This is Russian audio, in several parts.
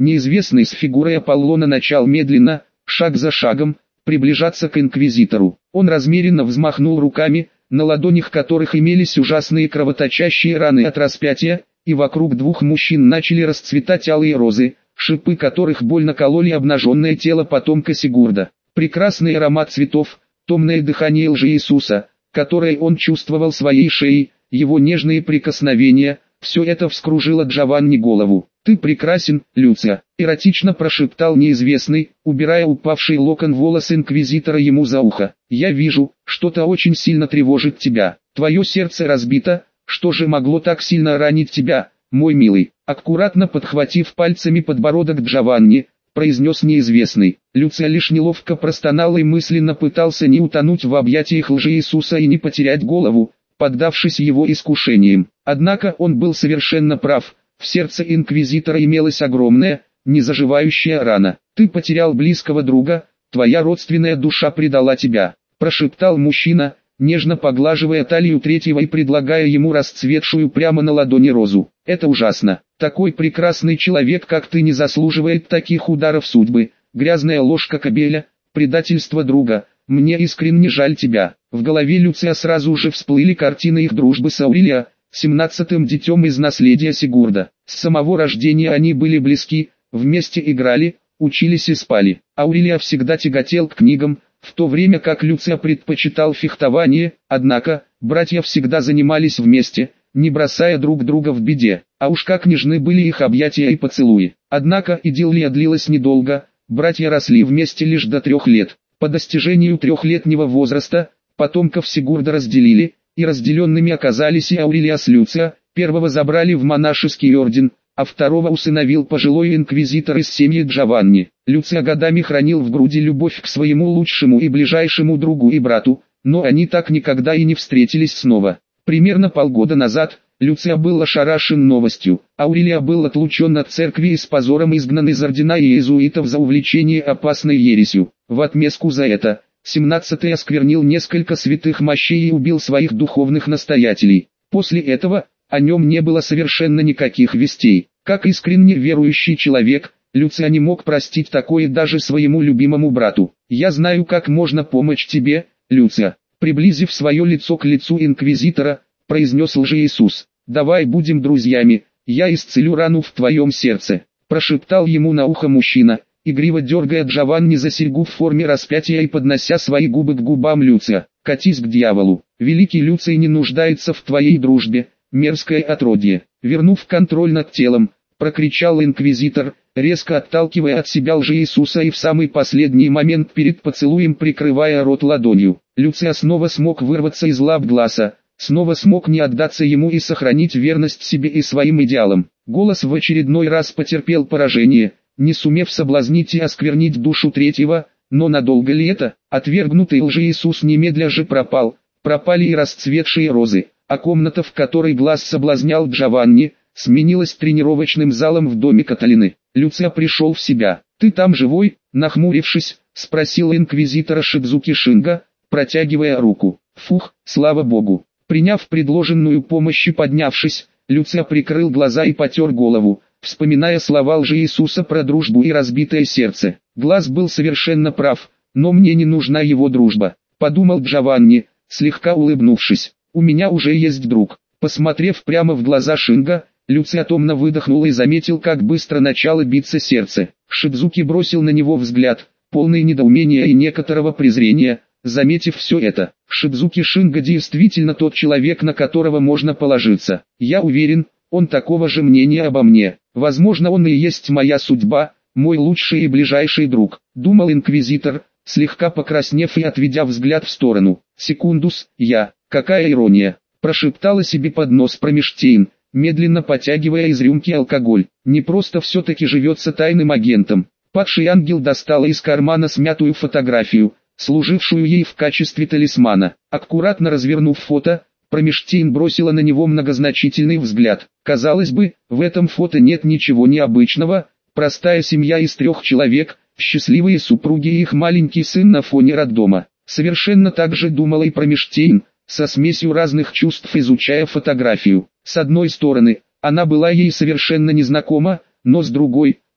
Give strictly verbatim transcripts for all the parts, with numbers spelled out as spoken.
Неизвестный с фигурой Аполлона начал медленно, шаг за шагом, приближаться к инквизитору. Он размеренно взмахнул руками, на ладонях которых имелись ужасные кровоточащие раны от распятия, и вокруг двух мужчин начали расцветать алые розы, шипы которых больно кололи обнаженное тело потомка Сигурда. Прекрасный аромат цветов, томное дыхание лжеиисуса, которое он чувствовал своей шеей, его нежные прикосновения, все это вскружило Джованни голову. «Ты прекрасен, Люция», — эротично прошептал неизвестный, убирая упавший локон волос инквизитора ему за ухо. «Я вижу, что-то очень сильно тревожит тебя. Твое сердце разбито, что же могло так сильно ранить тебя, мой милый?» Аккуратно подхватив пальцами подбородок Джованни, произнес неизвестный. Люция лишь неловко простонал и мысленно пытался не утонуть в объятиях лжеиисуса и не потерять голову, поддавшись его искушениям. Однако он был совершенно прав. В сердце инквизитора имелась огромная, незаживающая рана. «Ты потерял близкого друга, твоя родственная душа предала тебя», – прошептал мужчина, нежно поглаживая талию третьего и предлагая ему расцветшую прямо на ладони розу. «Это ужасно. Такой прекрасный человек, как ты, не заслуживает таких ударов судьбы. Грязная ложка кобеля, предательство друга. Мне искренне жаль тебя». В голове Люция сразу же всплыли картины их дружбы с Аурелиа, семнадцатым детем из наследия Сигурда. С самого рождения они были близки, вместе играли, учились и спали. Аурелиа всегда тяготел к книгам, в то время как Люция предпочитал фехтование, однако, братья всегда занимались вместе, не бросая друг друга в беде. А уж как нежны были их объятия и поцелуи. Однако идиллия длилась недолго, братья росли вместе лишь до трех лет. По достижению трехлетнего возраста, потомков Сигурда разделили, и разделенными оказались и Аурелиа с Люция. Первого забрали в монашеский орден, а второго усыновил пожилой инквизитор из семьи Джованни. Люция годами хранил в груди любовь к своему лучшему и ближайшему другу и брату, но они так никогда и не встретились снова. Примерно полгода назад, Люция был ошарашен новостью. Аурелиа был отлучен от церкви и с позором изгнан из ордена иезуитов за увлечение опасной ересью. В отместку за это, семнадцатый осквернил несколько святых мощей и убил своих духовных настоятелей. После этого, о нем не было совершенно никаких вестей. Как искренне верующий человек, Люция не мог простить такое даже своему любимому брату. «Я знаю, как можно помочь тебе, Люция», — приблизив свое лицо к лицу инквизитора, произнес лжеиисус. «Давай будем друзьями, я исцелю рану в твоем сердце», — прошептал ему на ухо мужчина, игриво дергая Джованни за серьгу в форме распятия и поднося свои губы к губам Люция. «Катись к дьяволу, великий Люций не нуждается в твоей дружбе, мерзкое отродье». Вернув контроль над телом, прокричал инквизитор, резко отталкивая от себя лжеиисуса и в самый последний момент перед поцелуем прикрывая рот ладонью. Люция снова смог вырваться из лап Гласа, снова смог не отдаться ему и сохранить верность себе и своим идеалам. Голос в очередной раз потерпел поражение, не сумев соблазнить и осквернить душу третьего, но надолго ли это? Отвергнутый лжеиисус немедля же пропал, пропали и расцветшие розы, а комната, в которой Глас соблазнял Джованни, сменилась тренировочным залом в доме Каталины. Люция пришел в себя. «Ты там живой?» — нахмурившись, спросил инквизитора Шидзуки Шинга, протягивая руку. «Фух, слава богу». Приняв предложенную помощь и поднявшись, Люция прикрыл глаза и потер голову, вспоминая слова лжеиисуса про дружбу и разбитое сердце. Глас был совершенно прав, но мне не нужна его дружба, подумал Джованни, слегка улыбнувшись. «У меня уже есть друг». Посмотрев прямо в глаза Шинга, Люция томно выдохнул и заметил, как быстро начало биться сердце. Шидзуки бросил на него взгляд, полный недоумения и некоторого презрения. Заметив все это, Шидзуки Шинга действительно тот человек, на которого можно положиться. «Я уверен, он такого же мнения обо мне. Возможно, он и есть моя судьба, мой лучший и ближайший друг», — думал инквизитор, слегка покраснев и отведя взгляд в сторону. «Секундус, я, какая ирония», — прошептала себе под нос Промештейн, медленно потягивая из рюмки алкоголь. «Не просто все-таки живется тайным агентом». Падший ангел достала из кармана смятую фотографию, служившую ей в качестве талисмана. Аккуратно развернув фото, Промештейн бросила на него многозначительный взгляд. Казалось бы, в этом фото нет ничего необычного, простая семья из трех человек, счастливые супруги и их маленький сын на фоне роддома. Совершенно так же думала и Промештейн, со смесью разных чувств изучая фотографию. С одной стороны, она была ей совершенно незнакома, но с другой,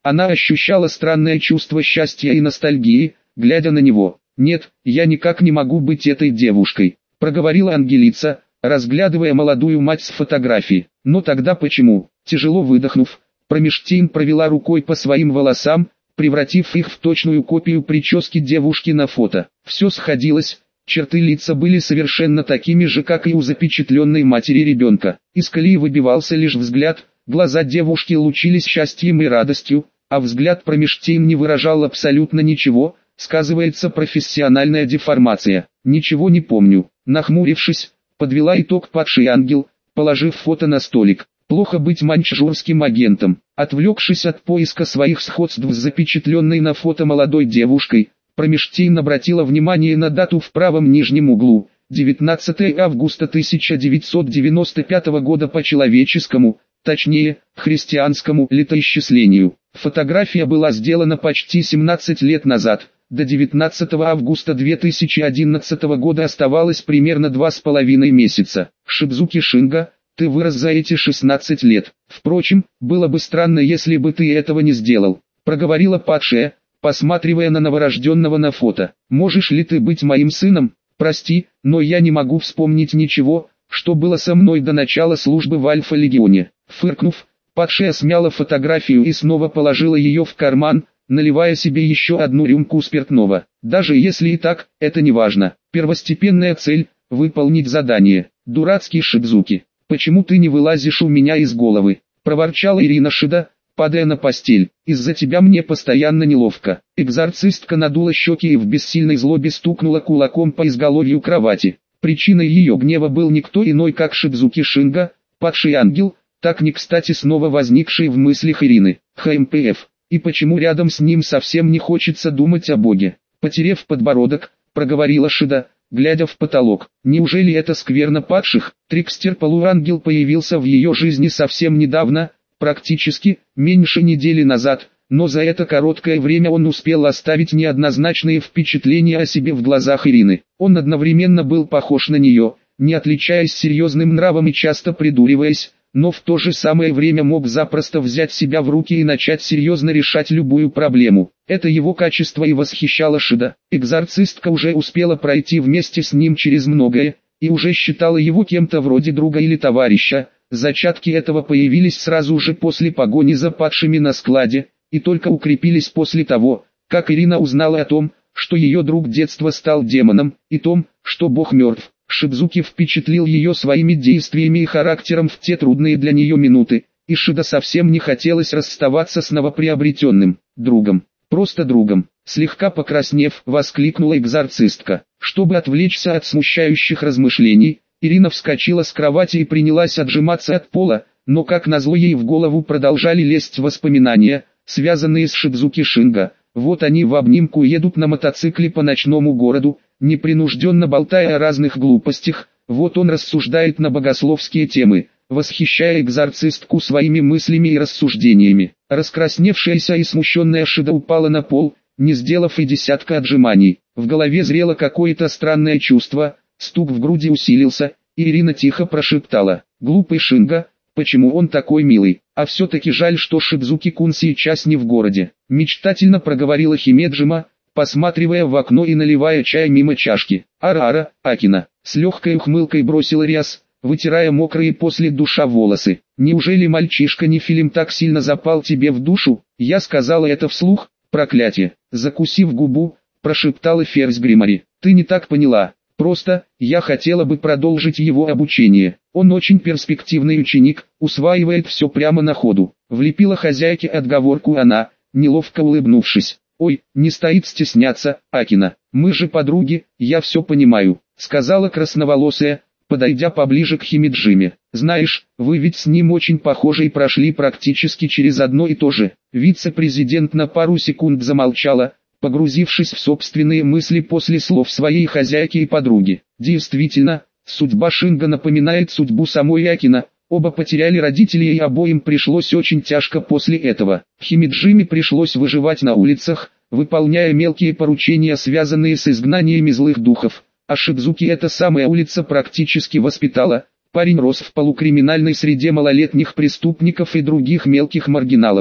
Она ощущала странное чувство счастья и ностальгии, глядя на него. «Нет, я никак не могу быть этой девушкой», — проговорила Ангелица, разглядывая молодую мать с фотографии. «Но тогда почему?» Тяжело выдохнув, Промештейн провела рукой по своим волосам, превратив их в точную копию прически девушки на фото. Все сходилось, черты лица были совершенно такими же, как и у запечатленной матери ребенка. Из колеи выбивался лишь взгляд, глаза девушки лучились счастьем и радостью, а взгляд Промештейн не выражал абсолютно ничего, сказывается профессиональная деформация. «Ничего не помню», нахмурившись, подвела итог падший ангел, положив фото на столик. Плохо быть маньчжурским агентом. Отвлекшись от поиска своих сходств с запечатленной на фото молодой девушкой, Промештейн обратила внимание на дату в правом нижнем углу, девятнадцатое августа тысяча девятьсот девяносто пятого года по человеческому, точнее, христианскому летоисчислению. Фотография была сделана почти семнадцать лет назад. До девятнадцатого августа две тысячи одиннадцатого года оставалось примерно два с половиной месяца. Шидзуки Шинга, ты вырос за эти шестнадцать лет. Впрочем, было бы странно, если бы ты этого не сделал, проговорила падшая, посматривая на новорожденного на фото. Можешь ли ты быть моим сыном? Прости, но я не могу вспомнить ничего, что было со мной до начала службы в Альфа-легионе. Фыркнув, падшая смяла фотографию и снова положила ее в карман, наливая себе еще одну рюмку спиртного. Даже если и так, это не важно. Первостепенная цель – выполнить задание. Дурацкий Шидзуки. «Почему ты не вылазишь у меня из головы?» – проворчала Ирина Шида, падая на постель. «Из-за тебя мне постоянно неловко». Экзорцистка надула щеки и в бессильной злобе стукнула кулаком по изголовью кровати. Причиной ее гнева был никто иной, как Шидзуки Шинга, падший ангел, так не кстати снова возникший в мыслях Ирины. ХМПФ. И почему рядом с ним совсем не хочется думать о Боге? Потерев подбородок, проговорила Шида, глядя в потолок. Неужели это скверно падших? Трикстер-полуангел появился в ее жизни совсем недавно, практически, меньше недели назад, но за это короткое время он успел оставить неоднозначные впечатления о себе в глазах Ирины. Он одновременно был похож на нее, не отличаясь серьезным нравом и часто придуриваясь, но в то же самое время мог запросто взять себя в руки и начать серьезно решать любую проблему. Это его качество и восхищало Шида. Экзорцистка уже успела пройти вместе с ним через многое, и уже считала его кем-то вроде друга или товарища. Зачатки этого появились сразу же после погони за падшими на складе, и только укрепились после того, как Ирина узнала о том, что ее друг детства стал демоном, и том, что Бог мертв. Шидзуки впечатлил ее своими действиями и характером в те трудные для нее минуты, и Шида совсем не хотелось расставаться с новоприобретенным другом. Просто другом. Слегка покраснев, воскликнула экзорцистка. Чтобы отвлечься от смущающих размышлений, Ирина вскочила с кровати и принялась отжиматься от пола, но как назло ей в голову продолжали лезть воспоминания, связанные с Шидзуки Шинга. Вот они в обнимку едут на мотоцикле по ночному городу, непринужденно болтая о разных глупостях, вот он рассуждает на богословские темы, восхищая экзорцистку своими мыслями и рассуждениями. Раскрасневшаяся и смущенная Шида упала на пол, не сделав и десятка отжиманий. В голове зрело какое-то странное чувство, стук в груди усилился, и Ирина тихо прошептала: «Глупый Шинга, почему он такой милый? А все-таки жаль, что Шидзуки-кун сейчас не в городе», мечтательно проговорила Химеджима, посматривая в окно и наливая чай мимо чашки. «Ара-ара, Акина», с легкой ухмылкой бросил Риас, вытирая мокрые после душа волосы. «Неужели мальчишка не фильм так сильно запал тебе в душу?» Я сказала это вслух, проклятие. Закусив губу, прошептала Ферзь Гримари. «Ты не так поняла. Просто, я хотела бы продолжить его обучение. Он очень перспективный ученик, усваивает все прямо на ходу». Влепила хозяйке отговорку она, неловко улыбнувшись. «Ой, не стоит стесняться, Акина, мы же подруги, я все понимаю», сказала красноволосая, подойдя поближе к Химеджиме. «Знаешь, вы ведь с ним очень похожи и прошли практически через одно и то же». Вице-президент на пару секунд замолчала, погрузившись в собственные мысли после слов своей хозяйки и подруги. Действительно, судьба Шинга напоминает судьбу самой Акина. Оба потеряли родителей и обоим пришлось очень тяжко после этого. Химеджиме пришлось выживать на улицах, выполняя мелкие поручения, связанные с изгнаниями злых духов. А Шидзуки эта самая улица практически воспитала. Парень рос в полукриминальной среде малолетних преступников и других мелких маргиналов.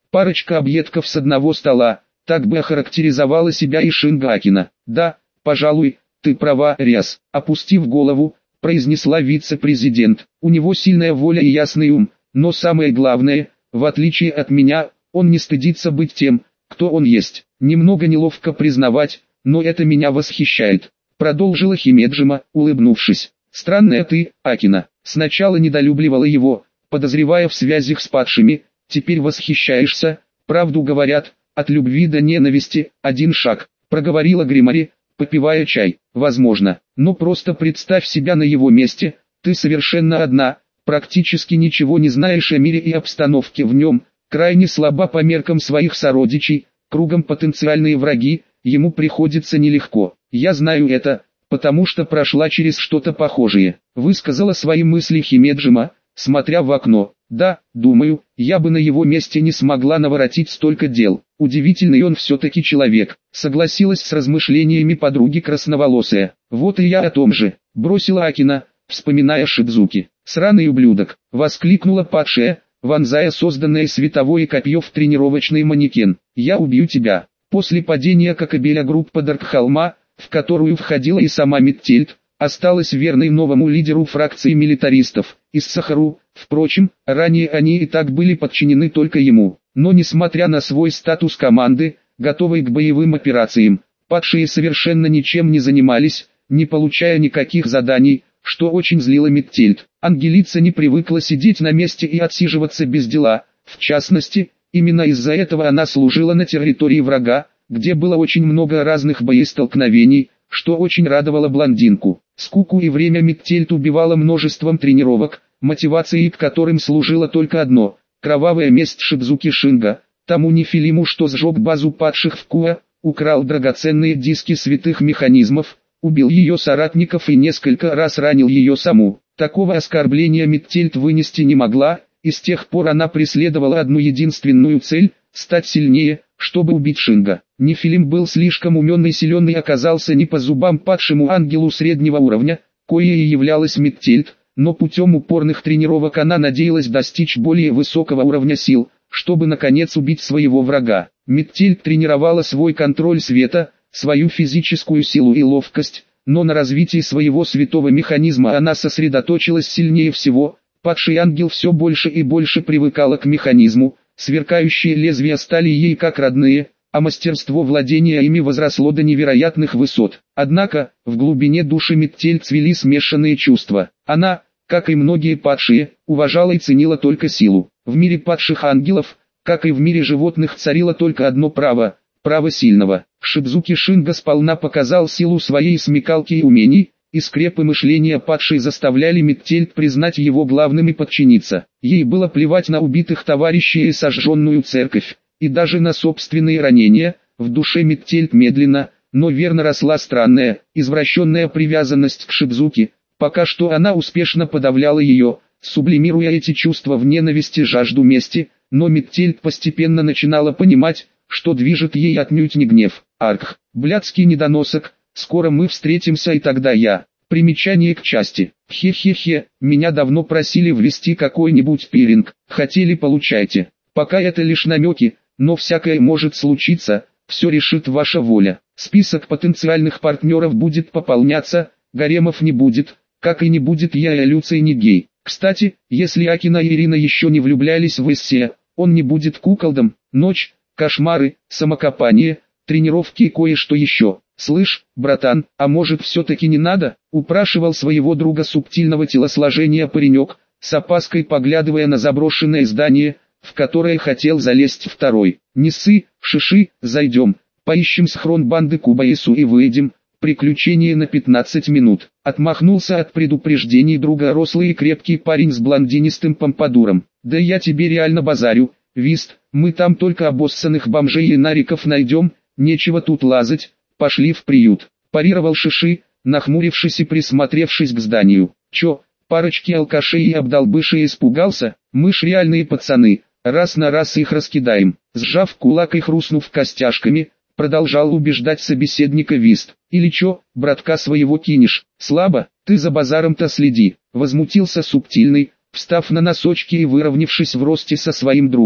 Парочка объедков с одного стола, так бы охарактеризовала себя и Шинга Акина. Да, пожалуй, ты права, Ряс, опустив голову, произнесла вице-президент. У него сильная воля и ясный ум, но самое главное, в отличие от меня, он не стыдится быть тем, кто он есть. Немного неловко признавать, но это меня восхищает. Продолжила Химеджима, улыбнувшись. Странная ты, Акина. Сначала недолюбливала его, подозревая в связях с падшими, теперь восхищаешься. Правду говорят, от любви до ненависти один шаг, проговорила Гримари, попивая чай. Возможно, но просто представь себя на его месте, ты совершенно одна, практически ничего не знаешь о мире и обстановке в нем, крайне слаба по меркам своих сородичей, кругом потенциальные враги, ему приходится нелегко. Я знаю это, потому что прошла через что-то похожее, высказала свои мысли Химеджима, смотря в окно. Да, думаю, я бы на его месте не смогла наворотить столько дел. Удивительный он все-таки человек, согласилась с размышлениями подруги красноволосая. Вот и я о том же, бросила Акина, вспоминая Шидзуки. Сраный ублюдок, воскликнула падшая, вонзая созданное световое копье в тренировочный манекен. Я убью тебя. После падения Кокобеля группа Даркхолма, в которую входила и сама Миттельд, осталась верной новому лидеру фракции милитаристов, Иссахару. Впрочем, ранее они и так были подчинены только ему. Но несмотря на свой статус команды, готовой к боевым операциям, падшие совершенно ничем не занимались, не получая никаких заданий, что очень злило Миттельд. Ангелица не привыкла сидеть на месте и отсиживаться без дела, в частности, именно из-за этого она служила на территории врага, где было очень много разных боестолкновений, что очень радовало блондинку. Скуку и время Миттельд убивала множеством тренировок, мотивацией к которым служило только одно – кровавая месть Шидзуки Шинга, тому нефилиму, что сжег базу падших в Куа, украл драгоценные диски святых механизмов, убил ее соратников и несколько раз ранил ее саму. Такого оскорбления Миттельд вынести не могла, и с тех пор она преследовала одну единственную цель – стать сильнее, чтобы убить Шинга. Нефилим был слишком умен и силен и оказался не по зубам падшему ангелу среднего уровня, коей и являлась Миттельд, но путем упорных тренировок она надеялась достичь более высокого уровня сил, чтобы наконец убить своего врага. Миттельд тренировала свой контроль света, свою физическую силу и ловкость, но на развитии своего святого механизма она сосредоточилась сильнее всего. Падший ангел все больше и больше привыкала к механизму, сверкающие лезвия стали ей как родные, а мастерство владения ими возросло до невероятных высот. Однако, в глубине души Миттельд цвели смешанные чувства. Она, как и многие падшие, уважала и ценила только силу. В мире падших ангелов, как и в мире животных, царило только одно право – право сильного. Шидзуки Шинга сполна показал силу своей смекалки и умений, и скрепы мышления падшей заставляли Миттельд признать его главным и подчиниться. Ей было плевать на убитых товарищей и сожженную церковь, и даже на собственные ранения. В душе Миттельд медленно, но верно росла странная, извращенная привязанность к Шидзуки. Пока что она успешно подавляла ее, сублимируя эти чувства в ненависти и жажду мести, но Миттельд постепенно начинала понимать, что движет ей отнюдь не гнев. Арх, блядский недоносок, скоро мы встретимся и тогда я. Примечание к части. Хе-хе-хе, меня давно просили ввести какой-нибудь пиринг, хотели получайте. Пока это лишь намеки, но всякое может случиться, все решит ваша воля. Список потенциальных партнеров будет пополняться, гаремов не будет, как и не будет я и Люций не гей. Кстати, если Акина и Ирина еще не влюблялись в Эссе, он не будет куколдом. Ночь, кошмары, самокопание, тренировки и кое-что еще. «Слышь, братан, а может все-таки не надо?» – упрашивал своего друга субтильного телосложения паренек, с опаской поглядывая на заброшенное здание, в которое хотел залезть второй. «Не ссы, шиши, зайдем, поищем схрон банды Кубаису и выйдем, приключение на пятнадцать минут». Отмахнулся от предупреждений друга рослый и крепкий парень с блондинистым помпадуром. «Да я тебе реально базарю, Вист, мы там только обоссанных бомжей и нариков найдем, нечего тут лазать. Пошли в приют», – парировал Шиши, нахмурившись и присмотревшись к зданию. «Чё, парочки алкашей и обдолбышей испугался? Мы ж реальные пацаны, раз на раз их раскидаем». Сжав кулак и хрустнув костяшками, продолжал убеждать собеседника Вист. «Или чё, братка своего кинешь? Слабо, ты за базаром-то следи», – возмутился субтильный, встав на носочки и выровнявшись в росте со своим другом.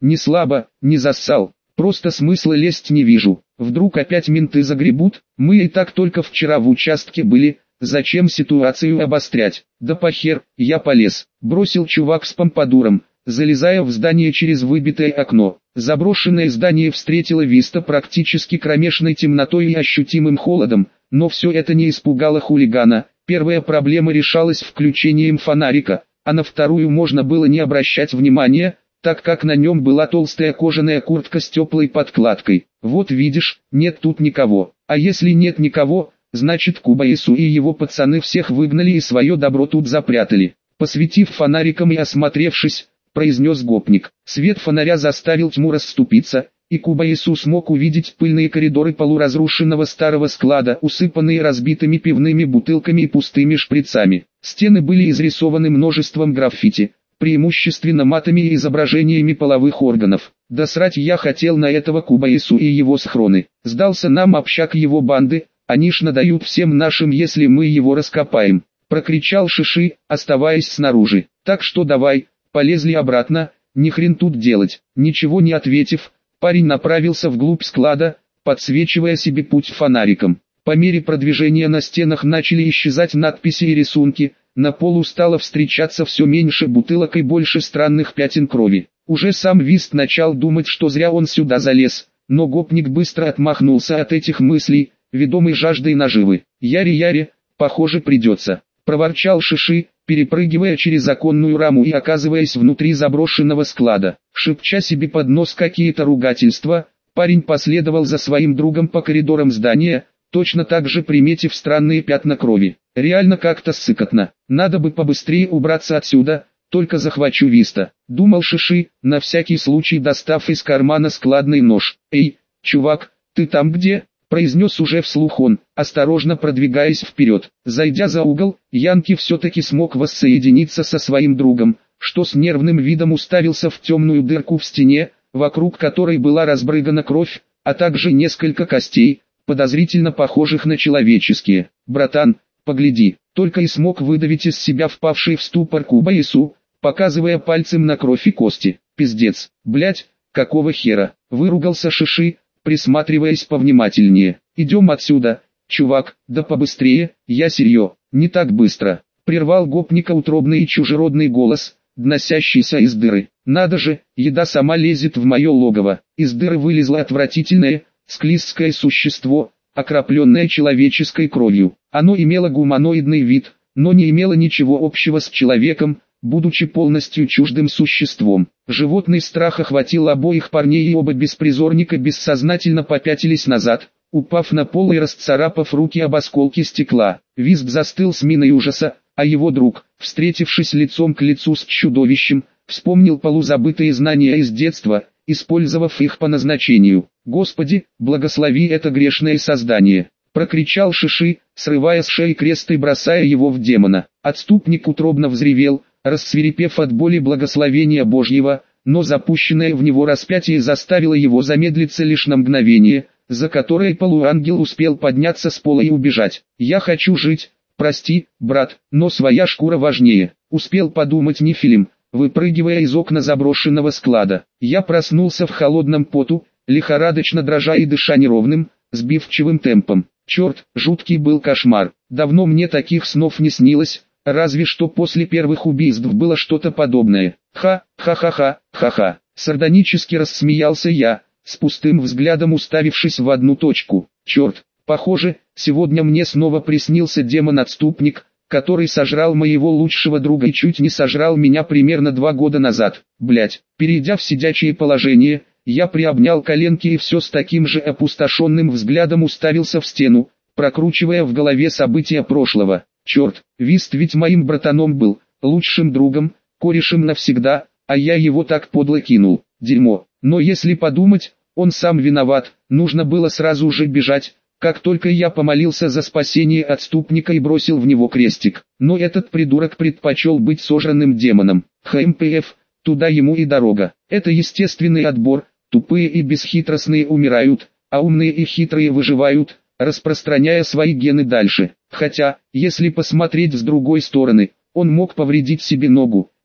Не слабо, не зассал. Просто смысла лезть не вижу. Вдруг опять менты загребут? Мы и так только вчера в участке были. Зачем ситуацию обострять? Да похер, я полез. Бросил чувак с помпадуром, залезая в здание через выбитое окно. Заброшенное здание встретило Виста практически кромешной темнотой и ощутимым холодом, но все это не испугало хулигана. Первая проблема решалась включением фонарика, а на вторую можно было не обращать внимания, так как на нем была толстая кожаная куртка с теплой подкладкой. Вот видишь, нет тут никого. А если нет никого, значит Кубаису и его пацаны всех выгнали и свое добро тут запрятали. Посветив фонариком и осмотревшись, произнес гопник. Свет фонаря заставил тьму расступиться, и Кубаису смог увидеть пыльные коридоры полуразрушенного старого склада, усыпанные разбитыми пивными бутылками и пустыми шприцами. Стены были изрисованы множеством граффити, преимущественно матами и изображениями половых органов. Да срать я хотел на этого Кубаису и его схроны. Сдался нам общак его банды, они ж надают всем нашим, если мы его раскопаем. Прокричал Шиши, оставаясь снаружи. Так что давай, полезли обратно, ни хрен тут делать. Ничего не ответив, парень направился вглубь склада, подсвечивая себе путь фонариком. По мере продвижения на стенах начали исчезать надписи и рисунки, на полу стало встречаться все меньше бутылок и больше странных пятен крови. Уже сам Вист начал думать, что зря он сюда залез, но гопник быстро отмахнулся от этих мыслей, ведомый жаждой наживы. «Яри-яри, похоже придется», — проворчал Шиши, перепрыгивая через оконную раму и оказываясь внутри заброшенного склада. Шепча себе под нос какие-то ругательства, парень последовал за своим другом по коридорам здания, точно так же приметив странные пятна крови. Реально как-то сыкотно. Надо бы побыстрее убраться отсюда, только захвачу Виста, думал Шиши, на всякий случай достав из кармана складный нож. «Эй, чувак, ты там где?» — произнес уже вслух он, осторожно продвигаясь вперед. Зайдя за угол, Янки все-таки смог воссоединиться со своим другом, что с нервным видом уставился в темную дырку в стене, вокруг которой была разбрызгана кровь, а также несколько костей, подозрительно похожих на человеческие. «Братан, погляди», только и смог выдавить из себя впавший в ступор Кубаису, показывая пальцем на кровь и кости. «Пиздец, блять, какого хера?» — выругался Шиши, присматриваясь повнимательнее. «Идем отсюда, чувак, да побыстрее, я серьё, не так быстро», — прервал гопника утробный и чужеродный голос, доносящийся из дыры. «Надо же, еда сама лезет в мое логово». Из дыры вылезло отвратительное, склизкое существо, окропленное человеческой кровью. Оно имело гуманоидный вид, но не имело ничего общего с человеком, будучи полностью чуждым существом. Животный страх охватил обоих парней, и оба беспризорника бессознательно попятились назад, упав на пол и расцарапав руки об осколки стекла. Визг застыл с миной ужаса, а его друг, встретившись лицом к лицу с чудовищем, вспомнил полузабытые знания из детства, использовав их по назначению. «Господи, благослови это грешное создание!» — прокричал Шиши, срывая с шеи крест и бросая его в демона. Отступник утробно взревел, рассвирепев от боли благословения Божьего, но запущенное в него распятие заставило его замедлиться лишь на мгновение, за которое полуангел успел подняться с пола и убежать. «Я хочу жить, прости, брат, но своя шкура важнее», — успел подумать Нефилим, выпрыгивая из окна заброшенного склада. «Я проснулся в холодном поту, лихорадочно дрожа и дыша неровным, сбивчивым темпом. Черт, жуткий был кошмар. Давно мне таких снов не снилось, разве что после первых убийств было что-то подобное. Ха-ха-ха-ха, ха-ха». Сардонически рассмеялся я, с пустым взглядом уставившись в одну точку. «Черт, похоже, сегодня мне снова приснился демон-отступник, который сожрал моего лучшего друга и чуть не сожрал меня примерно два года назад. Блять». Перейдя в сидячее положение, я приобнял коленки и все с таким же опустошенным взглядом уставился в стену, прокручивая в голове события прошлого. Черт, Вист ведь моим братаном был, лучшим другом, корешем навсегда, а я его так подло кинул. Дерьмо. Но если подумать, он сам виноват, нужно было сразу же бежать, как только я помолился за спасение отступника и бросил в него крестик. Но этот придурок предпочел быть сожранным демоном. ХМПФ, туда ему и дорога. Это естественный отбор, тупые и бесхитростные умирают, а умные и хитрые выживают, распространяя свои гены дальше. Хотя, если посмотреть с другой стороны, он мог повредить себе ногу,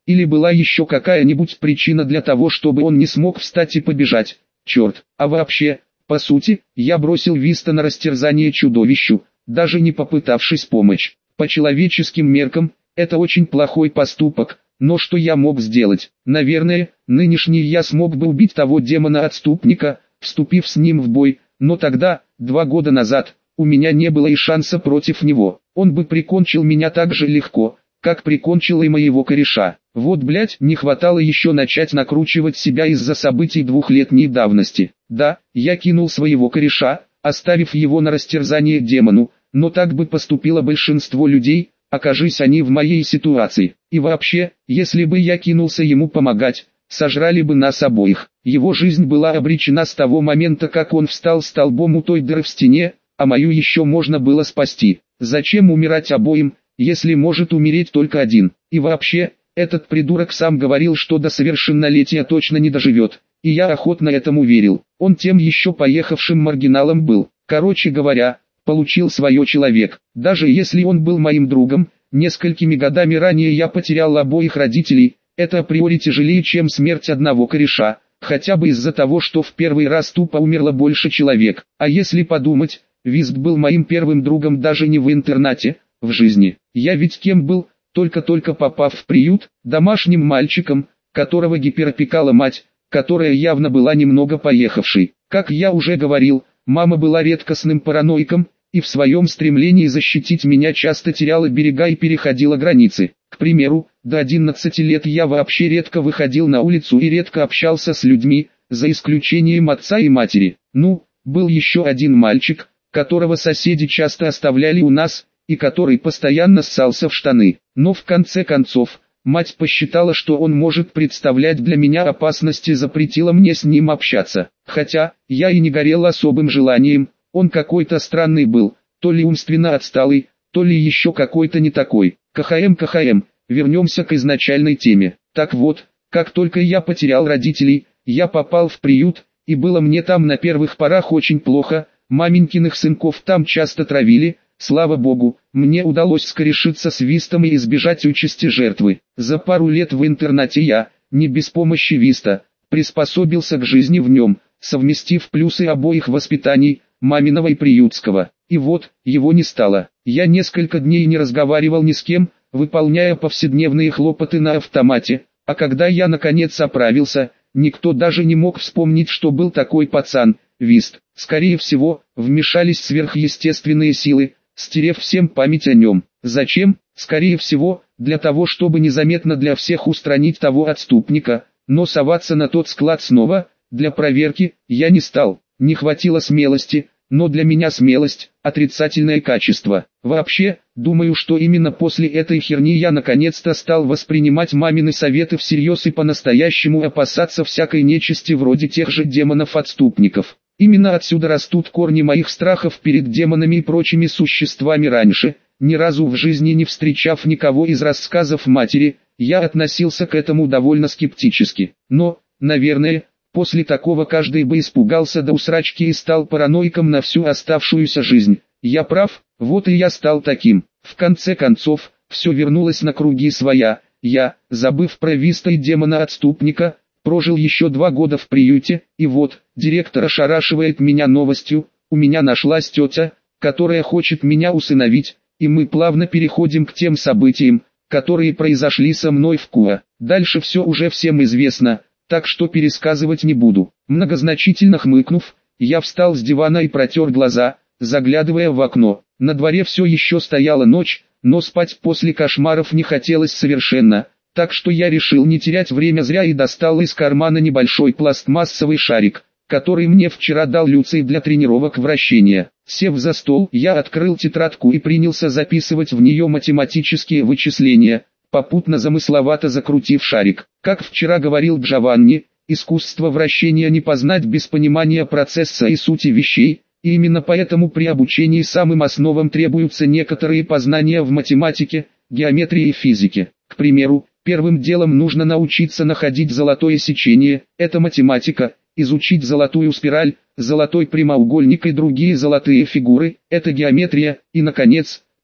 Или была еще какая-нибудь причина для того, чтобы он не смог встать и побежать? Черт, а вообще, по сути, я бросил Виста на растерзание чудовищу, даже не попытавшись помочь. По человеческим меркам, это очень плохой поступок, но что я мог сделать? Наверное, нынешний я смог бы убить того демона-отступника, вступив с ним в бой, но тогда, два года назад, у меня не было и шанса против него. Он бы прикончил меня так же легко, как прикончил и моего кореша. Вот блять, не хватало еще начать накручивать себя из-за событий двухлетней давности. Да, я кинул своего кореша, оставив его на растерзание демону, но так бы поступило большинство людей, окажись они в моей ситуации. И вообще, если бы я кинулся ему помогать, сожрали бы нас обоих. Его жизнь была обречена с того момента, как он встал столбом у той дыры в стене, а мою еще можно было спасти. Зачем умирать обоим, если может умереть только один? И вообще, этот придурок сам говорил, что до совершеннолетия точно не доживет, и я охотно этому верил. Он тем еще поехавшим маргиналом был. Короче говоря, получил свое человек. Даже если он был моим другом, несколькими годами ранее я потерял обоих родителей, это априори тяжелее, чем смерть одного кореша, хотя бы из-за того, что в первый раз тупо умерло больше человек. А если подумать, Вист был моим первым другом даже не в интернате, в жизни. Я ведь кем был, только-только попав в приют, домашним мальчиком, которого гиперопекала мать, которая явно была немного поехавшей. Как я уже говорил, мама была редкостным параноиком, и в своем стремлении защитить меня часто теряла берега и переходила границы. К примеру, до одиннадцати лет я вообще редко выходил на улицу и редко общался с людьми, за исключением отца и матери. Ну, был еще один мальчик, которого соседи часто оставляли у нас, и который постоянно ссался в штаны. Но в конце концов, мать посчитала, что он может представлять для меня опасность и запретила мне с ним общаться. Хотя, я и не горел особым желанием, он какой-то странный был, то ли умственно отсталый, то ли еще какой-то не такой. КХМ, КХМ, вернемся к изначальной теме. Так вот, как только я потерял родителей, я попал в приют, и было мне там на первых порах очень плохо, маменькиных сынков там часто травили. Слава богу, мне удалось скорешиться с Вистом и избежать участи жертвы. За пару лет в интернате я, не без помощи Виста, приспособился к жизни в нем, совместив плюсы обоих воспитаний, маминого и приютского. И вот, его не стало. Я несколько дней не разговаривал ни с кем, выполняя повседневные хлопоты на автомате, а когда я наконец оправился, никто даже не мог вспомнить, что был такой пацан, Вист. Скорее всего, вмешались сверхъестественные силы, стерев всем память о нем. Зачем? Скорее всего, для того, чтобы незаметно для всех устранить того отступника, но соваться на тот склад снова, для проверки, я не стал. Не хватило смелости, но для меня смелость – отрицательное качество. Вообще, думаю, что именно после этой херни я наконец-то стал воспринимать мамины советы всерьез и по-настоящему опасаться всякой нечисти вроде тех же демонов-отступников. Именно отсюда растут корни моих страхов перед демонами и прочими существами. Раньше, ни разу в жизни не встречав никого из рассказов матери, я относился к этому довольно скептически. Но, наверное, после такого каждый бы испугался до усрачки и стал параноиком на всю оставшуюся жизнь. Я прав, вот и я стал таким. В конце концов, все вернулось на круги своя. Я, забыв про Виста и демона-отступника, прожил еще два года в приюте, и вот, директор ошарашивает меня новостью: у меня нашлась тетя, которая хочет меня усыновить, и мы плавно переходим к тем событиям, которые произошли со мной в Куа. Дальше все уже всем известно, так что пересказывать не буду. Многозначительно хмыкнув, я встал с дивана и протер глаза, заглядывая в окно. На дворе все еще стояла ночь, но спать после кошмаров не хотелось совершенно. Так что я решил не терять время зря и достал из кармана небольшой пластмассовый шарик, который мне вчера дал Люций для тренировок вращения. Сев за стол, я открыл тетрадку и принялся записывать в нее математические вычисления, попутно замысловато закрутив шарик. Как вчера говорил Джованни, искусство вращения не познать без понимания процесса и сути вещей, и именно поэтому при обучении самым основам требуются некоторые познания в математике, геометрии и физике. К примеру, первым делом нужно научиться находить золотое сечение, это математика, изучить золотую спираль, золотой прямоугольник и другие золотые фигуры, это геометрия, и, наконец,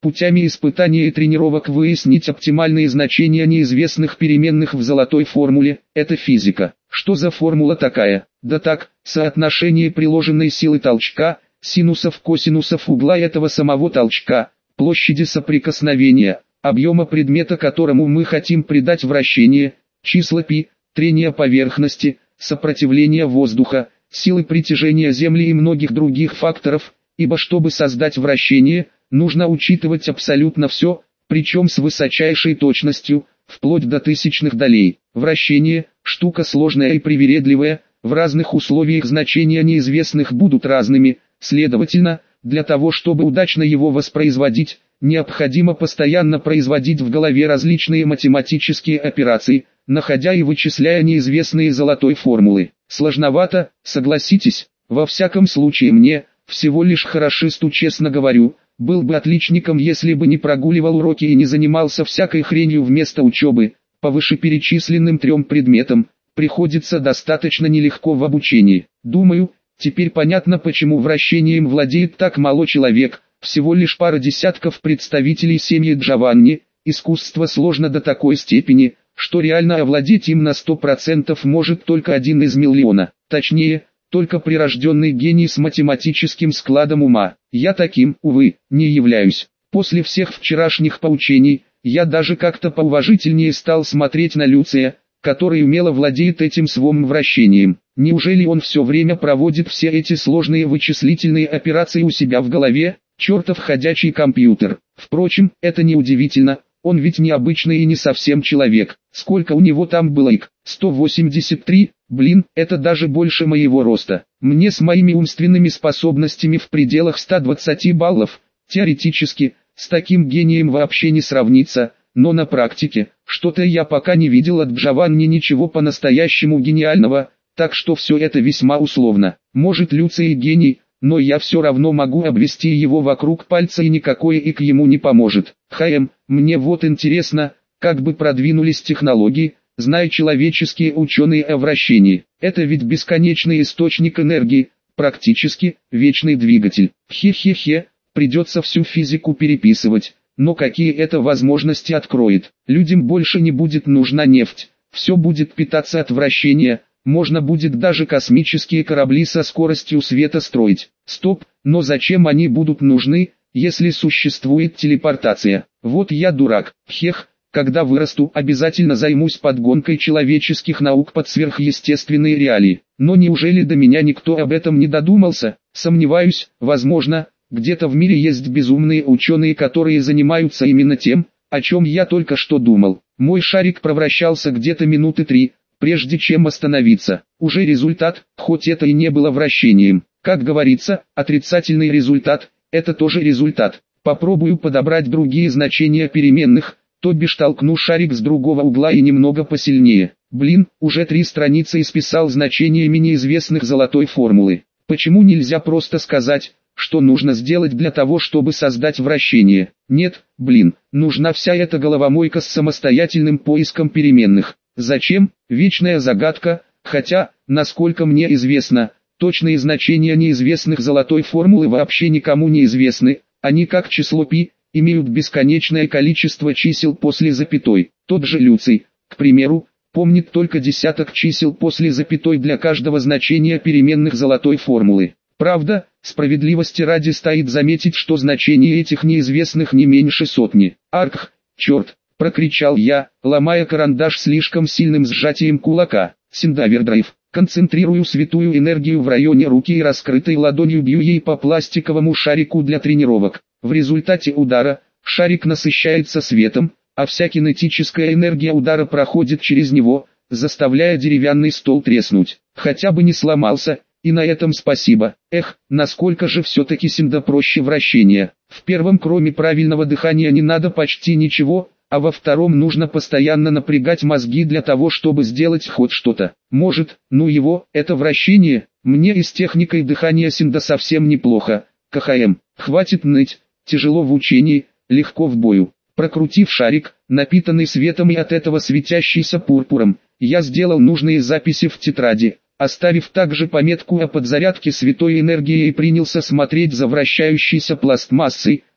путями испытаний и тренировок выяснить оптимальные значения неизвестных переменных в золотой формуле. Это физика. Что за формула такая? Да так, соотношение приложенной силы толчка, синусов косинусов угла этого самого толчка, площади соприкосновения, объема предмета, которому мы хотим придать вращение, числа π, трения поверхности, сопротивления воздуха, силы притяжения Земли и многих других факторов, ибо чтобы создать вращение, нужно учитывать абсолютно все, причем с высочайшей точностью, вплоть до тысячных долей. Вращение – штука сложная и привередливая, в разных условиях значения неизвестных будут разными, следовательно, для того чтобы удачно его воспроизводить, необходимо постоянно производить в голове различные математические операции, находя и вычисляя неизвестные золотой формулы. Сложновато, согласитесь, во всяком случае мне, всего лишь хорошисту честно говорю, был бы отличником, если бы не прогуливал уроки и не занимался всякой хренью вместо учебы. По вышеперечисленным трем предметам, приходится достаточно нелегко в обучении. Думаю, теперь понятно, почему вращением владеет так мало человек, всего лишь пара десятков представителей семьи Джованни. Искусство сложно до такой степени, что реально овладеть им на сто процентов может только один из миллиона. Точнее, только прирожденный гений с математическим складом ума. Я таким, увы, не являюсь. После всех вчерашних поучений, я даже как-то поуважительнее стал смотреть на Люция, который умело владеет этим своим вращением. Неужели он все время проводит все эти сложные вычислительные операции у себя в голове? Чертов ходячий компьютер. Впрочем, это не удивительно, он ведь необычный и не совсем человек. Сколько у него там было ик? сто восемьдесят три, блин, это даже больше моего роста. Мне с моими умственными способностями в пределах ста двадцати баллов, теоретически, с таким гением вообще не сравнится, но на практике, что-то я пока не видел от Джованни ничего по-настоящему гениального, так что все это весьма условно. Может, Люций гений, но я все равно могу обвести его вокруг пальца и никакой ик ему не поможет. Хм, мне вот интересно, как бы продвинулись технологии, зная человеческие ученые о вращении. Это ведь бесконечный источник энергии, практически вечный двигатель. Хе-хе-хе, придется всю физику переписывать, но какие это возможности откроет. Людям больше не будет нужна нефть, все будет питаться от вращения. Можно будет даже космические корабли со скоростью света строить. Стоп, но зачем они будут нужны, если существует телепортация? Вот я дурак. Хех, когда вырасту, обязательно займусь подгонкой человеческих наук под сверхъестественные реалии. Но неужели до меня никто об этом не додумался? Сомневаюсь, возможно, где-то в мире есть безумные ученые, которые занимаются именно тем, о чем я только что думал. Мой шарик провращался где-то минуты три, прежде чем остановиться. Уже результат, хоть это и не было вращением. Как говорится, отрицательный результат – это тоже результат. Попробую подобрать другие значения переменных, то бишь толкну шарик с другого угла и немного посильнее. Блин, уже три страницы исписал значениями неизвестных золотой формулы. Почему нельзя просто сказать, что нужно сделать для того, чтобы создать вращение? Нет, блин, нужна вся эта головомойка с самостоятельным поиском переменных. Зачем? Вечная загадка, хотя, насколько мне известно, точные значения неизвестных золотой формулы вообще никому не известны, они как число π, имеют бесконечное количество чисел после запятой. Тот же Люций, к примеру, помнит только десяток чисел после запятой для каждого значения переменных золотой формулы. Правда, справедливости ради стоит заметить, что значение этих неизвестных не меньше сотни. Арх, черт! Прокричал я, ломая карандаш слишком сильным сжатием кулака. Синдавердрайв. Концентрирую святую энергию в районе руки и раскрытой ладонью бью ей по пластиковому шарику для тренировок. В результате удара, шарик насыщается светом, а вся кинетическая энергия удара проходит через него, заставляя деревянный стол треснуть. Хотя бы не сломался, и на этом спасибо. Эх, насколько же все-таки синда проще вращения. В первом, кроме правильного дыхания, не надо почти ничего, а во втором нужно постоянно напрягать мозги для того, чтобы сделать хоть что-то. Может, ну его, это вращение, мне и с техникой дыхания синда совсем неплохо. КХМ, хватит ныть, тяжело в учении, легко в бою. Прокрутив шарик, напитанный светом и от этого светящийся пурпуром, я сделал нужные записи в тетради, оставив также пометку о подзарядке святой энергии и принялся смотреть за вращающейся пластмассой,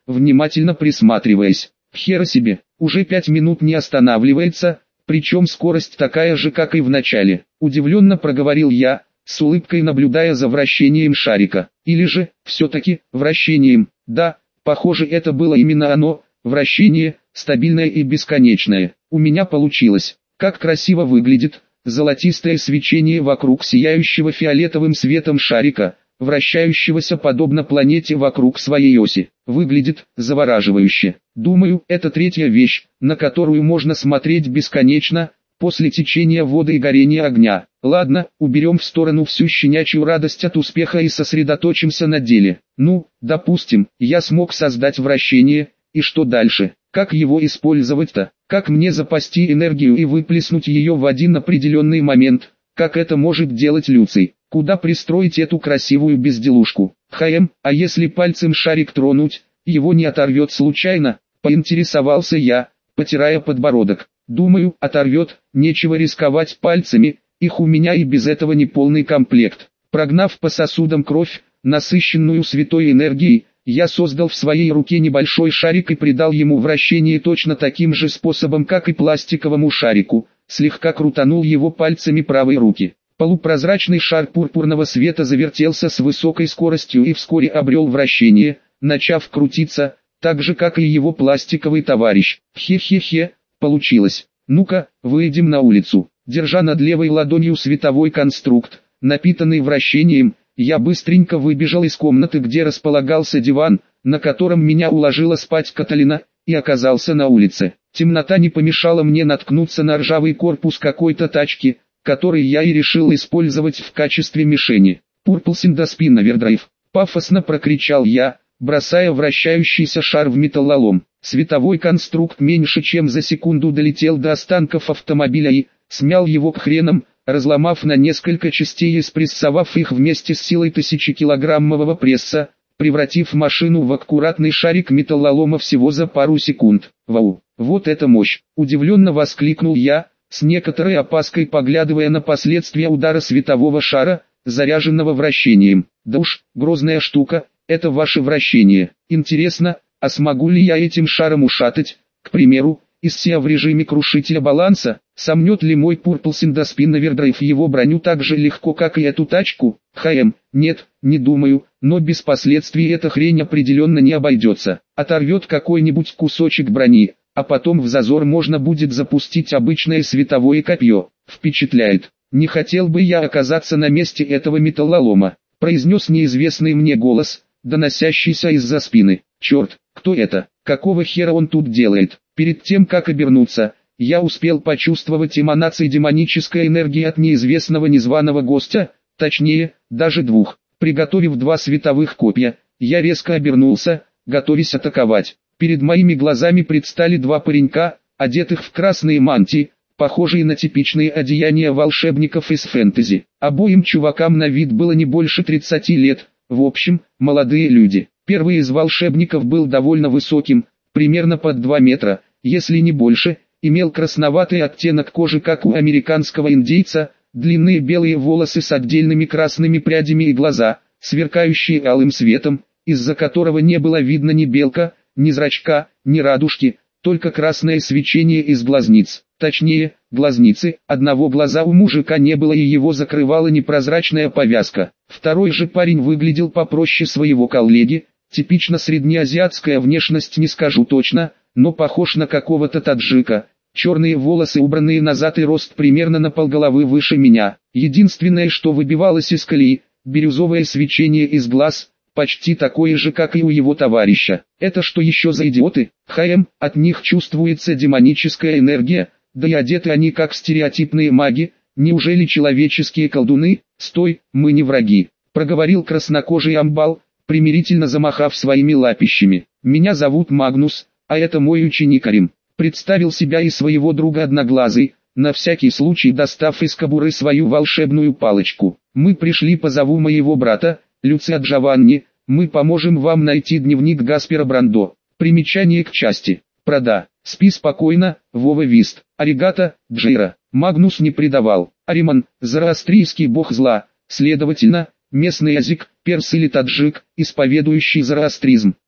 внимательно присматриваясь. Хера себе, уже пять минут не останавливается, причем скорость такая же, как и в начале. Удивленно проговорил я, с улыбкой наблюдая за вращением шарика. Или же, все-таки, вращением. Да, похоже, это было именно оно, вращение, стабильное и бесконечное. У меня получилось. Как красиво выглядит золотистое свечение вокруг сияющего фиолетовым светом шарика, вращающегося подобно планете вокруг своей оси. Выглядит завораживающе. Думаю, это третья вещь, на которую можно смотреть бесконечно, после течения воды и горения огня. Ладно, уберем в сторону всю щенячью радость от успеха и сосредоточимся на деле. Ну, допустим, я смог создать вращение, и что дальше? Как его использовать-то? Как мне запасти энергию и выплеснуть ее в один определенный момент? Как это может делать Люций? Куда пристроить эту красивую безделушку? Хм, а если пальцем шарик тронуть, его не оторвет случайно? Поинтересовался я, потирая подбородок. Думаю, оторвет, нечего рисковать пальцами, их у меня и без этого не полный комплект. Прогнав по сосудам кровь, насыщенную святой энергией, я создал в своей руке небольшой шарик и придал ему вращение точно таким же способом, как и пластиковому шарику, слегка крутанул его пальцами правой руки. Полупрозрачный шар пурпурного света завертелся с высокой скоростью и вскоре обрел вращение, начав крутиться, так же как и его пластиковый товарищ. Хе-хе-хе, получилось. Ну-ка, выйдем на улицу. Держа над левой ладонью световой конструкт, напитанный вращением, я быстренько выбежал из комнаты, где располагался диван, на котором меня уложила спать Каталина, и оказался на улице. Темнота не помешала мне наткнуться на ржавый корпус какой-то тачки, который я и решил использовать в качестве мишени. «Purple Spin Overdrive», пафосно прокричал я, бросая вращающийся шар в металлолом. Световой конструкт меньше чем за секунду долетел до останков автомобиля и смял его к хренам, разломав на несколько частей и спрессовав их вместе с силой тысячекилограммового пресса, превратив машину в аккуратный шарик металлолома всего за пару секунд. Вау, вот это мощь! Удивленно воскликнул я, с некоторой опаской поглядывая на последствия удара светового шара, заряженного вращением. Да уж, грозная штука, это ваше вращение. Интересно, а смогу ли я этим шаром ушатать, к примеру, из Сиа в режиме крушителя баланса? Сомнет ли мой Purple Spin Overdrive его броню так же легко, как и эту тачку? Хм, нет, не думаю, но без последствий эта хрень определенно не обойдется. Оторвет какой-нибудь кусочек брони, а потом в зазор можно будет запустить обычное световое копье. Впечатляет. Не хотел бы я оказаться на месте этого металлолома, произнес неизвестный мне голос, доносящийся из-за спины. Черт, кто это? Какого хера он тут делает? Перед тем как обернуться, я успел почувствовать эманации демонической энергии от неизвестного незваного гостя, точнее, даже двух. Приготовив два световых копья, я резко обернулся, готовясь атаковать. Перед моими глазами предстали два паренька, одетых в красные мантии, похожие на типичные одеяния волшебников из фэнтези. Обоим чувакам на вид было не больше тридцати лет, в общем, молодые люди. Первый из волшебников был довольно высоким, примерно под два метра, если не больше, имел красноватый оттенок кожи, как у американского индейца, длинные белые волосы с отдельными красными прядями и глаза, сверкающие алым светом, из-за которого не было видно ни белка, ни зрачка, ни радужки, только красное свечение из глазниц. Точнее, глазницы, одного глаза у мужика не было и его закрывала непрозрачная повязка. Второй же парень выглядел попроще своего коллеги, типично среднеазиатская внешность не скажу точно, но похож на какого-то таджика. Черные волосы убранные назад и рост примерно на полголовы выше меня. Единственное, что выбивалось из колеи, бирюзовое свечение из глаз, почти такое же, как и у его товарища. Это что еще за идиоты? Хм, от них чувствуется демоническая энергия, да и одеты они как стереотипные маги. Неужели человеческие колдуны? Стой, мы не враги, проговорил краснокожий амбал, примирительно замахав своими лапищами. Меня зовут Магнус, а это мой ученик Арим. Представил себя и своего друга Одноглазый, на всякий случай достав из кобуры свою волшебную палочку. Мы пришли по зову моего брата, Люцио Джованни, мы поможем вам найти дневник Гаспера Брандо. Примечание к части. Прода. Спи спокойно, Вова Вист. Аригато, Джейра. Магнус не предавал. Ариман, зороастрийский бог зла, следовательно, местный язык, перс или таджик, исповедующий зороастризм.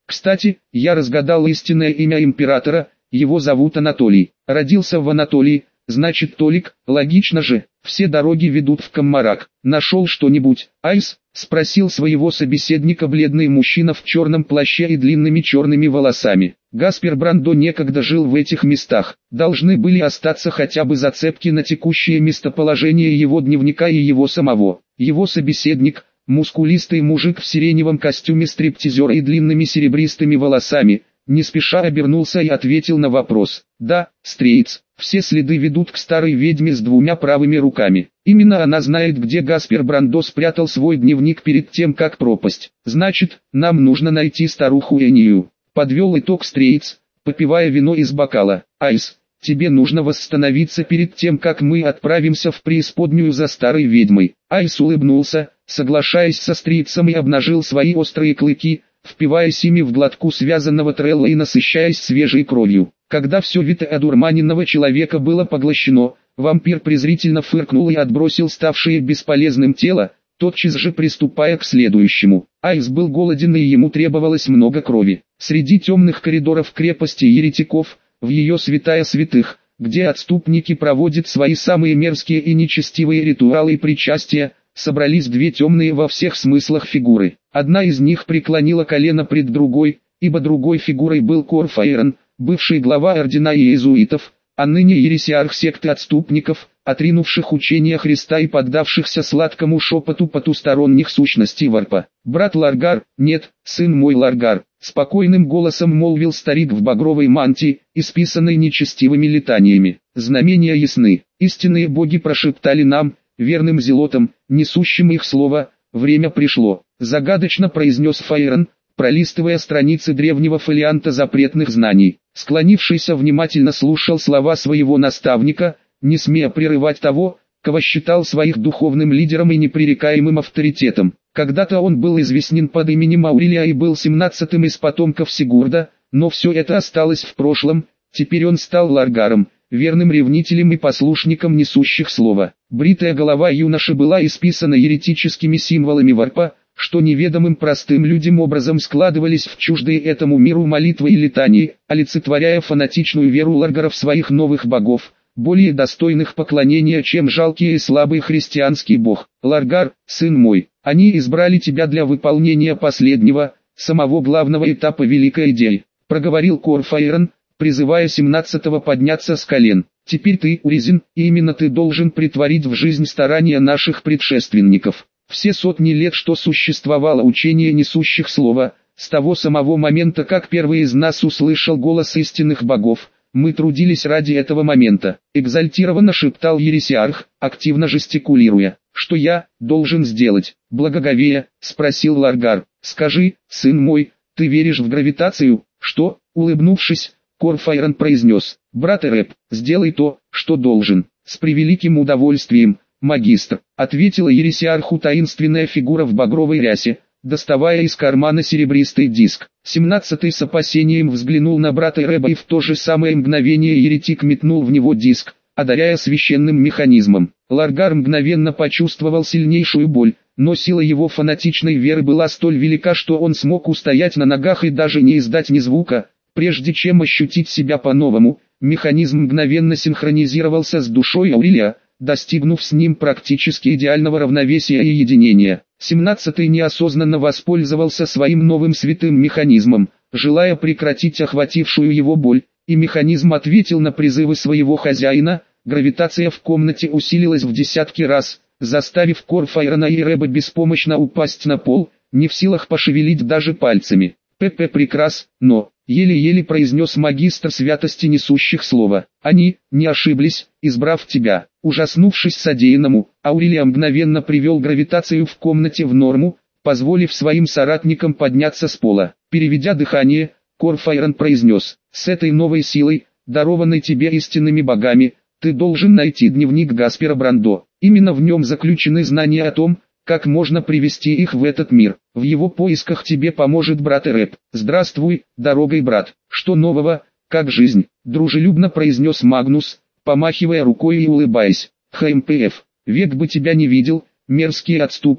Кстати, я разгадал истинное имя императора, его зовут Анатолий. Родился в Анатолии, значит Толик, логично же, все дороги ведут в Каммарак. Нашел что-нибудь, Айс? Спросил своего собеседника бледный мужчина в черном плаще и длинными черными волосами. Гаспер Брандо некогда жил в этих местах. Должны были остаться хотя бы зацепки на текущее местоположение его дневника и его самого. Его собеседник, мускулистый мужик в сиреневом костюме стриптизера и длинными серебристыми волосами, не спеша обернулся и ответил на вопрос. Да, Стрейтс, все следы ведут к старой ведьме с двумя правыми руками. Именно она знает, где Гаспер Брандо спрятал свой дневник перед тем, как пропасть. Значит, нам нужно найти старуху Энию. Подвел итог Стрейтс, попивая вино из бокала. Айс, тебе нужно восстановиться перед тем, как мы отправимся в преисподнюю за старой ведьмой. Айс улыбнулся, соглашаясь со Стрейтсом, и обнажил свои острые клыки, впиваясь ими в глотку связанного трелла и насыщаясь свежей кровью. Когда все вито одурманенного человека было поглощено, вампир презрительно фыркнул и отбросил ставшее бесполезным тело, тотчас же приступая к следующему. Айс был голоден, и ему требовалось много крови. Среди темных коридоров крепости еретиков, в ее святая святых, где отступники проводят свои самые мерзкие и нечестивые ритуалы и причастия, собрались две темные во всех смыслах фигуры. Одна из них преклонила колено пред другой, ибо другой фигурой был Корфаэрон, бывший глава ордена иезуитов, а ныне ересиарх секты отступников, отринувших учение Христа и поддавшихся сладкому шепоту потусторонних сущностей варпа. «Брат Ларгар, нет, сын мой Ларгар», — спокойным голосом молвил старик в багровой мантии, исписанной нечестивыми летаниями. «Знамения ясны, истинные боги прошептали нам, верным зелотам, несущим их слово, время пришло», — загадочно произнес Фаэрон, пролистывая страницы древнего фолианта запретных знаний. Склонившийся внимательно слушал слова своего наставника, не смея прерывать того, кого считал своих духовным лидером и непререкаемым авторитетом. Когда-то он был известен под именем Аурелия и был семнадцатым из потомков Сигурда, но все это осталось в прошлом, теперь он стал Ларгаром, верным ревнителем и послушником несущих слова. Бритая голова юноши была исписана еретическими символами варпа, что неведомым простым людям образом складывались в чуждые этому миру молитвы и летании, олицетворяя фанатичную веру ларгаров в своих новых богов, более достойных поклонения, чем жалкий и слабый христианский бог. «Ларгар, сын мой, они избрали тебя для выполнения последнего, самого главного этапа великой идеи», — проговорил Корфаэрон, призывая семнадцатого подняться с колен. «Теперь ты, Уризин, и именно ты должен претворить в жизнь старания наших предшественников. Все сотни лет, что существовало учение несущих слова, с того самого момента, как первый из нас услышал голос истинных богов, мы трудились ради этого момента», — экзальтированно шептал ересиарх, активно жестикулируя. «Что я должен сделать, благоговея?» — спросил Ларгар. «Скажи, сын мой, ты веришь в гравитацию?» «Что?» — улыбнувшись, Корфаэрон произнес. «Брат Эрэп, сделай то, что должен». «С превеликим удовольствием, магистр», — ответила ересиарху таинственная фигура в багровой рясе, доставая из кармана серебристый диск. Семнадцатый с опасением взглянул на брата Эрэба, и в то же самое мгновение еретик метнул в него диск, одаряя священным механизмом. Ларгар мгновенно почувствовал сильнейшую боль, но сила его фанатичной веры была столь велика, что он смог устоять на ногах и даже не издать ни звука. Прежде чем ощутить себя по-новому, механизм мгновенно синхронизировался с душой Аурелия, достигнув с ним практически идеального равновесия и единения. Семнадцатый неосознанно воспользовался своим новым святым механизмом, желая прекратить охватившую его боль, и механизм ответил на призывы своего хозяина. Гравитация в комнате усилилась в десятки раз, заставив Корфаэрона и Эрэба беспомощно упасть на пол, не в силах пошевелить даже пальцами. «ПП прекрас, но...» — еле-еле произнес магистр святости несущих слова. «Они не ошиблись, избрав тебя». Ужаснувшись содеянному, Аурелия мгновенно привел гравитацию в комнате в норму, позволив своим соратникам подняться с пола. Переведя дыхание, Корфаэрон произнес: «С этой новой силой, дарованной тебе истинными богами, ты должен найти дневник Гаспера Брандо. Именно в нем заключены знания о том, как можно привести их в этот мир. В его поисках тебе поможет брат Эрэп». «Здравствуй, дорогой брат. Что нового, как жизнь?» — дружелюбно произнес Магнус, помахивая рукой и улыбаясь. «ХМПФ, век бы тебя не видел, мерзкий отступник», —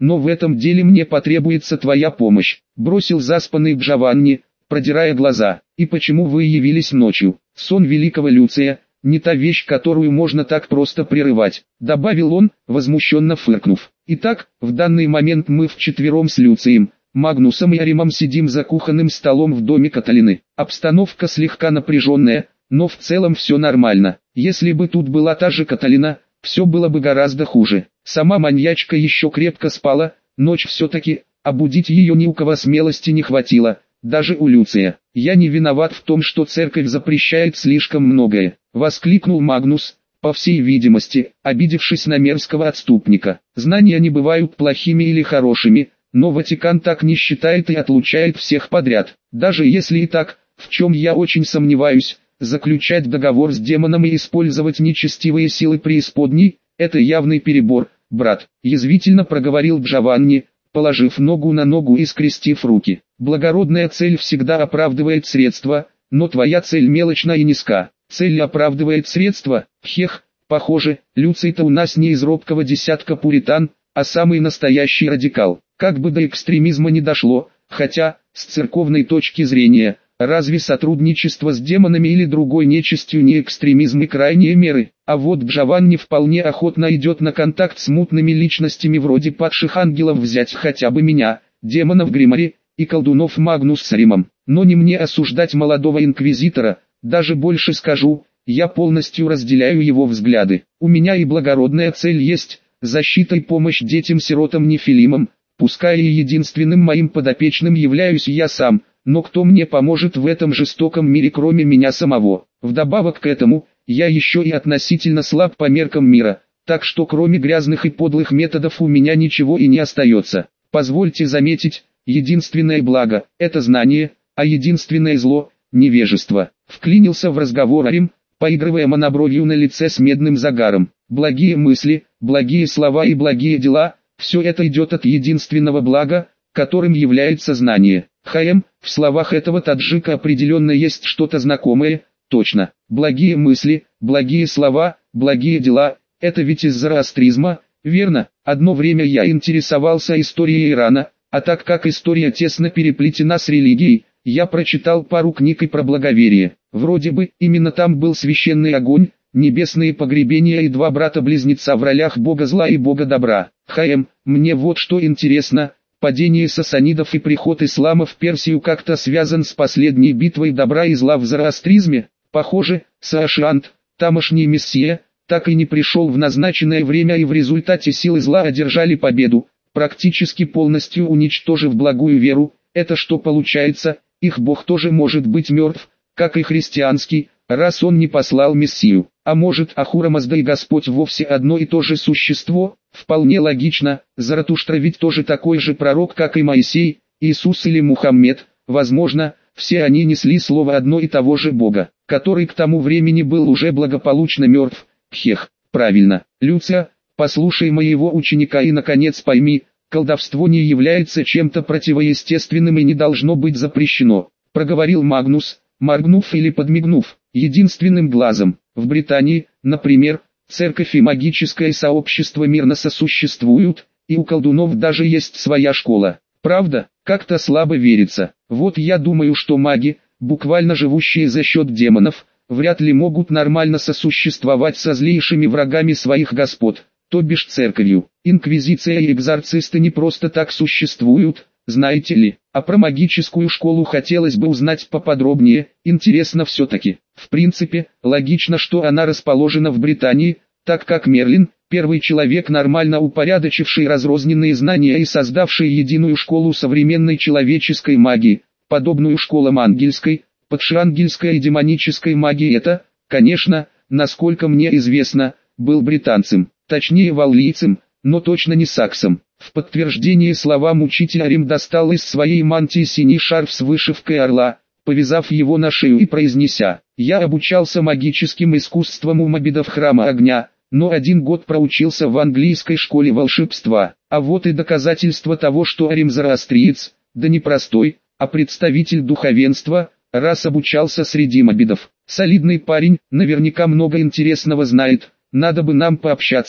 но в этом деле мне потребуется твоя помощь», — бросил заспанный Джованни, продирая глаза. «И почему вы явились ночью? Сон великого Люция — не та вещь, которую можно так просто прерывать», — добавил он, возмущенно фыркнув. «Итак, в данный момент мы вчетвером с Люцием, Магнусом и Аримом сидим за кухонным столом в доме Каталины. Обстановка слегка напряженная, но в целом все нормально. Если бы тут была та же Каталина, все было бы гораздо хуже. Сама маньячка еще крепко спала, ночь все-таки, а будить ее ни у кого смелости не хватило, даже у Люция. Я не виноват в том, что церковь запрещает слишком многое», — воскликнул Магнус, по всей видимости, обидевшись на мерзкого отступника. «Знания не бывают плохими или хорошими, но Ватикан так не считает и отлучает всех подряд. Даже если и так, в чем я очень сомневаюсь, заключать договор с демоном и использовать нечестивые силы преисподней – это явный перебор, брат», – язвительно проговорил Джованни, положив ногу на ногу и скрестив руки. «Благородная цель всегда оправдывает средства, но твоя цель мелочна и низка. Цель оправдывает средства? Хех, похоже, Люций-то у нас не из робкого десятка пуритан, а самый настоящий радикал. Как бы до экстремизма не дошло, хотя, с церковной точки зрения, разве сотрудничество с демонами или другой нечистью не экстремизм и крайние меры? А вот Джованни вполне охотно идет на контакт с мутными личностями вроде падших ангелов, взять хотя бы меня, демона в гриморе, и колдунов Магнус с Римом. Но не мне осуждать молодого инквизитора, даже больше скажу, я полностью разделяю его взгляды. У меня и благородная цель есть, защита и помощь детям-сиротам-нефилимам, пускай и единственным моим подопечным являюсь я сам, но кто мне поможет в этом жестоком мире кроме меня самого? Вдобавок к этому, я еще и относительно слаб по меркам мира, так что кроме грязных и подлых методов у меня ничего и не остается. Позвольте заметить, единственное благо – это знание, а единственное зло – невежество. Вклинился в разговор Арим, поигрывая монобровью на лице с медным загаром. Благие мысли, благие слова и благие дела – все это идет от единственного блага, которым является знание. ХМ, в словах этого таджика определенно есть что-то знакомое, точно. Благие мысли, благие слова, благие дела – это ведь из зороастризма, верно? Одно время я интересовался историей Ирана, а так как история тесно переплетена с религией, я прочитал пару книг и про благоверие. Вроде бы, именно там был священный огонь, небесные погребения и два брата-близнеца в ролях бога зла и бога добра. ХМ, мне вот что интересно, падение сасанидов и приход ислама в Персию как-то связан с последней битвой добра и зла в зороастризме? Похоже, Саашант, тамошний мессия, так и не пришел в назначенное время и в результате силы зла одержали победу, практически полностью уничтожив благую веру. Это что получается, их бог тоже может быть мертв, как и христианский, раз он не послал мессию. А может, Ахура Мазда и Господь вовсе одно и то же существо? Вполне логично, Заратуштра ведь тоже такой же пророк, как и Моисей, Иисус или Мухаммед. Возможно, все они несли слово одно и того же Бога, который к тому времени был уже благополучно мертв. Хех, правильно. Люция, послушай моего ученика и наконец пойми, колдовство не является чем-то противоестественным и не должно быть запрещено, проговорил Магнус, моргнув или подмигнув, единственным глазом. В Британии, например, церковь и магическое сообщество мирно сосуществуют, и у колдунов даже есть своя школа. Правда, как-то слабо верится. Вот я думаю, что маги, буквально живущие за счет демонов, вряд ли могут нормально сосуществовать со злейшими врагами своих господ, то бишь церковью. Инквизиция и экзорцисты не просто так существуют, знаете ли. А про магическую школу хотелось бы узнать поподробнее, интересно все-таки. В принципе, логично, что она расположена в Британии, так как Мерлин, первый человек, нормально упорядочивший разрозненные знания и создавший единую школу современной человеческой магии, подобную школам ангельской, подшиангельской и демонической магии, это, конечно, насколько мне известно, был британцем, точнее валлийцем, но точно не саксом. В подтверждение словам учителя Рим достал из своей мантии синий шарф с вышивкой орла, повязав его на шею и произнеся: «Я обучался магическим искусствам у мобидов храма огня, но один год проучился в английской школе волшебства. А вот и доказательство того, что Арим зороастриец, да не простой, а представитель духовенства, раз обучался среди мобидов. Солидный парень, наверняка много интересного знает, надо бы нам пообщаться».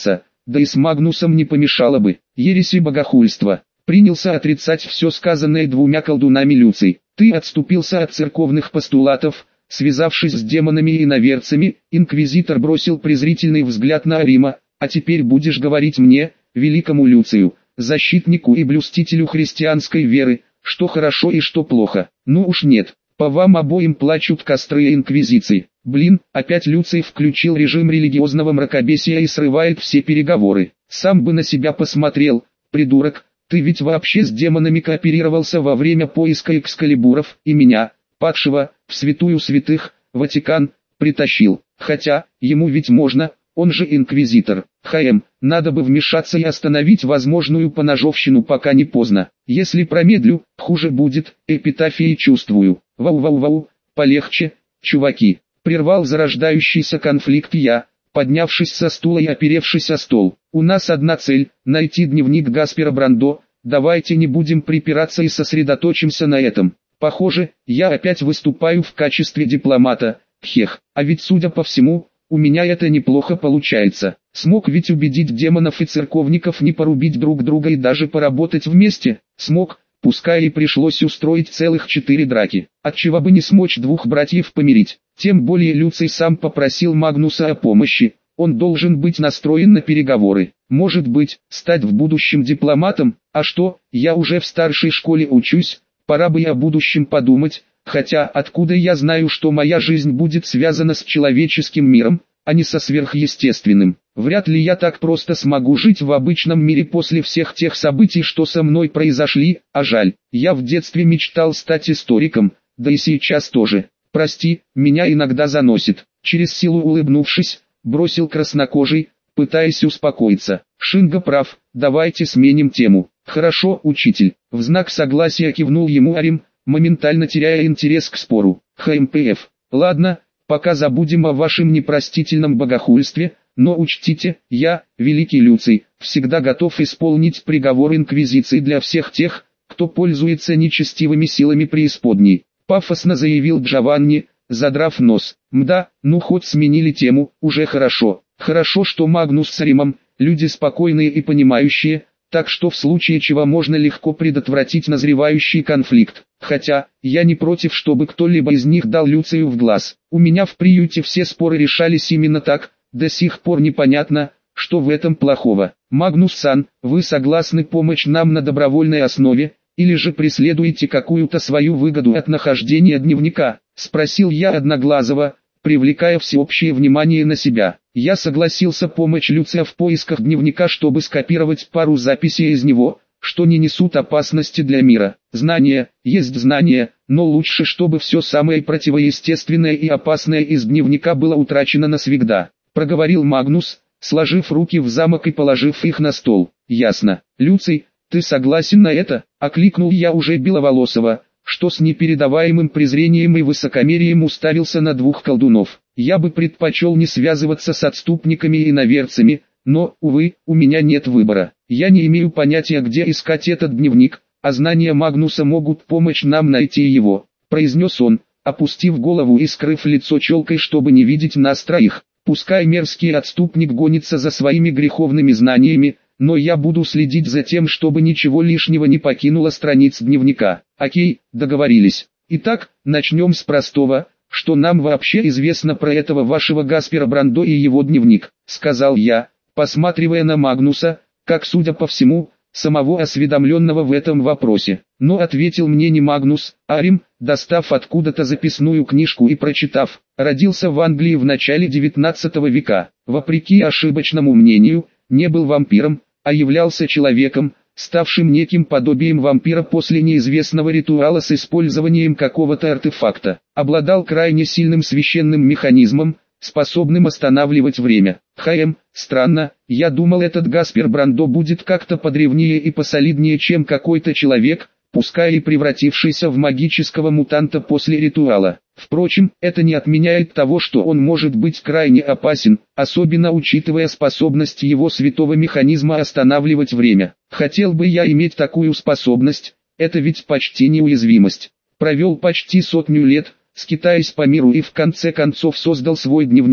да и с Магнусом не помешало бы. Ересь и богохульство. Принялся отрицать все сказанное двумя колдунами Люций. Ты отступился от церковных постулатов, связавшись с демонами и иноверцами. Инквизитор бросил презрительный взгляд на Арима. А теперь будешь говорить мне, великому Люцию, защитнику и блюстителю христианской веры, что хорошо и что плохо. Ну уж нет, по вам обоим плачут костры инквизиции. Блин, опять Люций включил режим религиозного мракобесия и срывает все переговоры. Сам бы на себя посмотрел, придурок, ты ведь вообще с демонами кооперировался во время поиска экскалибуров, и меня, падшего, в святую святых, Ватикан, притащил. Хотя, ему ведь можно, он же инквизитор. ХМ, надо бы вмешаться и остановить возможную поножовщину, пока не поздно. Если промедлю, хуже будет, эпитафии чувствую. Вау-вау-вау, полегче, чуваки. Прервал зарождающийся конфликт я, поднявшись со стула и оперевшись о стол. У нас одна цель – найти дневник Гаспера Брандо. Давайте не будем припираться и сосредоточимся на этом. Похоже, я опять выступаю в качестве дипломата. Хех, а ведь судя по всему, у меня это неплохо получается. Смог ведь убедить демонов и церковников не порубить друг друга и даже поработать вместе. Смог, пускай и пришлось устроить целых четыре драки. Отчего бы не смочь двух братьев помирить. Тем более Люций сам попросил Магнуса о помощи. Он должен быть настроен на переговоры. Может быть, стать в будущем дипломатом? А что, я уже в старшей школе учусь, пора бы и о будущем подумать. Хотя, откуда я знаю, что моя жизнь будет связана с человеческим миром, а не со сверхъестественным? Вряд ли я так просто смогу жить в обычном мире после всех тех событий, что со мной произошли, а жаль. Я в детстве мечтал стать историком, да и сейчас тоже. Прости, меня иногда заносит. Через силу улыбнувшись, бросил краснокожий, пытаясь успокоиться. Шинга прав, давайте сменим тему. Хорошо, учитель. В знак согласия кивнул ему Арим, моментально теряя интерес к спору. ХМПФ. Ладно, пока забудем о вашем непростительном богохульстве, но учтите, я, великий Люций, всегда готов исполнить приговор инквизиции для всех тех, кто пользуется нечестивыми силами преисподней. Пафосно заявил Джованни, задрав нос. Мда, ну хоть сменили тему, уже хорошо. Хорошо, что Магнус с Аримом, люди спокойные и понимающие, так что в случае чего можно легко предотвратить назревающий конфликт. Хотя, я не против, чтобы кто-либо из них дал Люцию в глаз. У меня в приюте все споры решались именно так, до сих пор непонятно, что в этом плохого. Магнус-сан, вы согласны помочь нам на добровольной основе, или же преследуете какую-то свою выгоду от нахождения дневника? Спросил я Одноглазого, привлекая всеобщее внимание на себя. Я согласился помочь Люция в поисках дневника, чтобы скопировать пару записей из него, что не несут опасности для мира. Знания, есть знания, но лучше, чтобы все самое противоестественное и опасное из дневника было утрачено навсегда. Проговорил Магнус, сложив руки в замок и положив их на стол. Ясно. Люций, ты согласен на это? Окликнул я уже Беловолосого, что с непередаваемым презрением и высокомерием уставился на двух колдунов. Я бы предпочел не связываться с отступниками и иноверцами, но, увы, у меня нет выбора. Я не имею понятия, где искать этот дневник, а знания Магнуса могут помочь нам найти его, произнес он, опустив голову и скрыв лицо челкой, чтобы не видеть нас троих. Пускай мерзкий отступник гонится за своими греховными знаниями, но я буду следить за тем, чтобы ничего лишнего не покинуло страниц дневника. Окей, договорились. Итак, начнем с простого, что нам вообще известно про этого вашего Гаспера Брандо и его дневник, сказал я, посматривая на Магнуса, как, судя по всему, самого осведомленного в этом вопросе. Но ответил мне не Магнус, а Арим, достав откуда-то записную книжку и прочитав. Родился в Англии в начале девятнадцатого века. Вопреки ошибочному мнению, не был вампиром, а являлся человеком, ставшим неким подобием вампира после неизвестного ритуала с использованием какого-то артефакта. Обладал крайне сильным священным механизмом, способным останавливать время. ХМ, странно, я думал, этот Гаспер Брандо будет как-то подревнее и посолиднее, чем какой-то человек, пускай и превратившийся в магического мутанта после ритуала. Впрочем, это не отменяет того, что он может быть крайне опасен, особенно учитывая способность его святого механизма останавливать время. Хотел бы я иметь такую способность, это ведь почти неуязвимость. Провел почти сотню лет, скитаясь по миру и в конце концов создал свой дневник,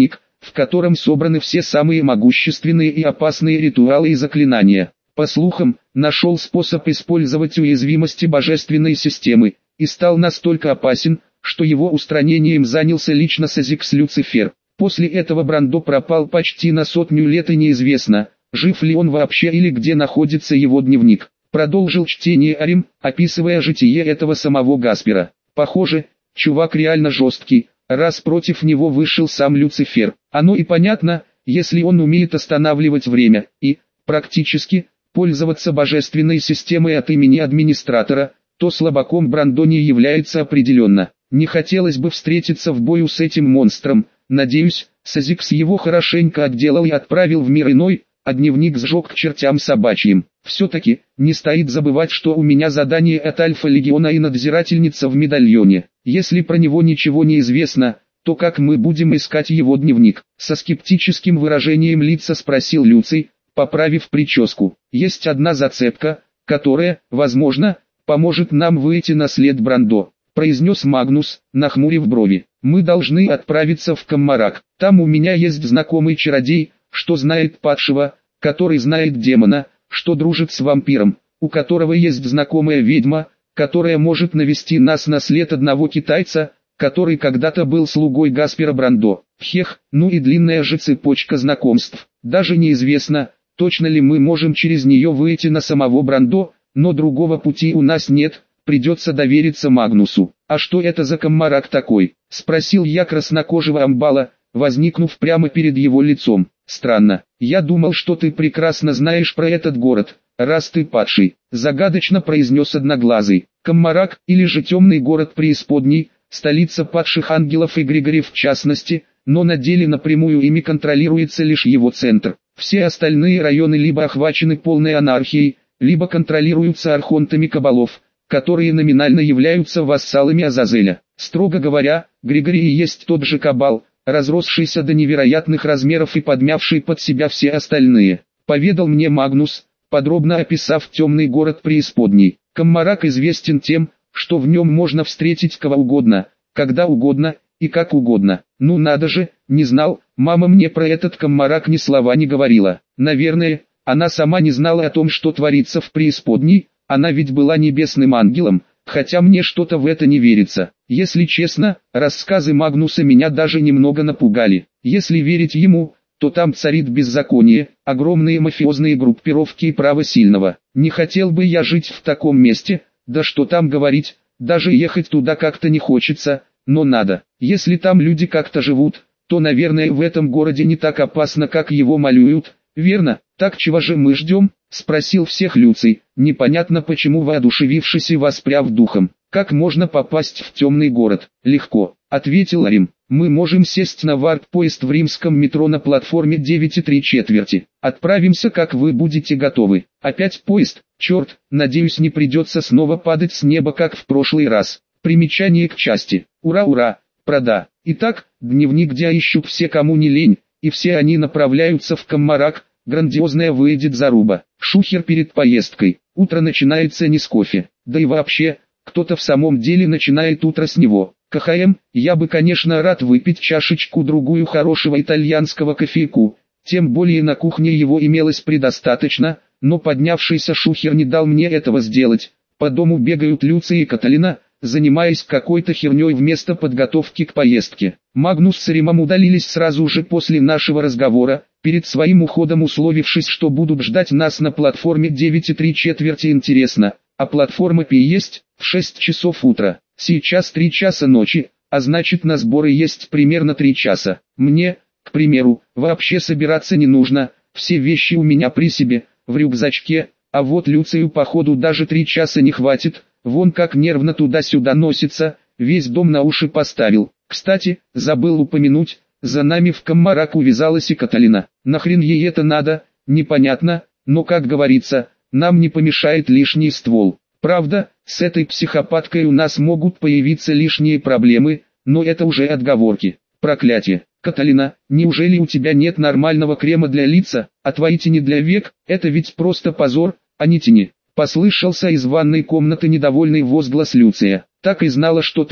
в котором собраны все самые могущественные и опасные ритуалы и заклинания. По слухам, нашел способ использовать уязвимости божественной системы, и стал настолько опасен, что его устранением занялся лично Сазикс Люцифер. После этого Брандо пропал почти на сотню лет и неизвестно, жив ли он вообще или где находится его дневник. Продолжил чтение Арим, описывая житие этого самого Гаспера. Похоже, чувак реально жесткий, раз против него вышел сам Люцифер. Оно и понятно, если он умеет останавливать время, и, практически, пользоваться божественной системой от имени администратора, то слабаком Брандо не является определенно. Не хотелось бы встретиться в бою с этим монстром. Надеюсь, Сазикс его хорошенько отделал и отправил в мир иной, а дневник сжег к чертям собачьим. Все-таки, не стоит забывать, что у меня задание от Альфа-легиона и надзирательница в медальоне. Если про него ничего не известно, то как мы будем искать его дневник? Со скептическим выражением лица спросил Люций, поправив прическу. Есть одна зацепка, которая, возможно, поможет нам выйти на след Брандо, произнес Магнус, нахмурив брови. Мы должны отправиться в Каммарак. Там у меня есть знакомый чародей, что знает падшего, который знает демона, что дружит с вампиром, у которого есть знакомая ведьма, которая может навести нас на след одного китайца, который когда-то был слугой Гаспера Брандо. Хех, ну и длинная же цепочка знакомств. Даже неизвестно, точно ли мы можем через нее выйти на самого Брандо, но другого пути у нас нет, придется довериться Магнусу. А что это за Каммарак такой? Спросил я краснокожего амбала, возникнув прямо перед его лицом. Странно, я думал, что ты прекрасно знаешь про этот город, раз ты падший, загадочно произнес Одноглазый. Каммарак, или же темный город преисподней, столица падших ангелов и Григори в частности, но на деле напрямую ими контролируется лишь его центр. Все остальные районы либо охвачены полной анархией, либо контролируются архонтами кабалов, которые номинально являются вассалами Азазеля. Строго говоря, Григори и есть тот же кабал, разросшийся до невероятных размеров и подмявший под себя все остальные. Поведал мне Магнус, подробно описав темный город преисподней. Каммарак известен тем, что в нем можно встретить кого угодно, когда угодно и как угодно. Ну надо же, не знал, мама мне про этот Каммарак ни слова не говорила. Наверное, она сама не знала о том, что творится в преисподней, она ведь была небесным ангелом, хотя мне что-то в это не верится. Если честно, рассказы Магнуса меня даже немного напугали. Если верить ему, то там царит беззаконие, огромные мафиозные группировки и право сильного. Не хотел бы я жить в таком месте, да что там говорить, даже ехать туда как-то не хочется, но надо. Если там люди как-то живут, то, наверное, в этом городе не так опасно, как его малюют, верно? Так чего же мы ждем? Спросил всех Люций, непонятно почему воодушевившись и воспряв духом. Как можно попасть в темный город? Легко, ответил Арим. Мы можем сесть на варп-поезд в римском метро на платформе девять и три четверти. Отправимся, как вы будете готовы. Опять поезд? Черт, надеюсь, не придется снова падать с неба, как в прошлый раз. Примечание к части. Ура, ура, прода. Итак, дневник, где ищут все, кому не лень, и все они направляются в Каммарак. Грандиозная выйдет заруба. Шухер перед поездкой. Утро начинается не с кофе. Да и вообще, кто-то в самом деле начинает утро с него. КХМ, я бы, конечно, рад выпить чашечку-другую хорошего итальянского кофейку, тем более на кухне его имелось предостаточно, но поднявшийся Шухер не дал мне этого сделать. По дому бегают Люций и Каталина, занимаясь какой-то херней вместо подготовки к поездке. Магнус с Римом удалились сразу же после нашего разговора, перед своим уходом условившись, что будут ждать нас на платформе девять и три четверти. Интересно, а платформа Пи есть? В шесть часов утра. Сейчас три часа ночи, а значит, на сборы есть примерно три часа. Мне, к примеру, вообще собираться не нужно, все вещи у меня при себе, в рюкзачке, а вот Люцию походу даже три часа не хватит, вон как нервно туда-сюда носится, весь дом на уши поставил. Кстати, забыл упомянуть, за нами в Каммарак увязалась и Каталина. Нахрен ей это надо, непонятно, но, как говорится, нам не помешает лишний ствол. Правда, с этой психопаткой у нас могут появиться лишние проблемы, но это уже отговорки. Проклятие. Каталина, неужели у тебя нет нормального крема для лица, а твои тени для век? Это ведь просто позор, а не тени. Послышался из ванной комнаты недовольный возглас Люция. Так и знала, что ты,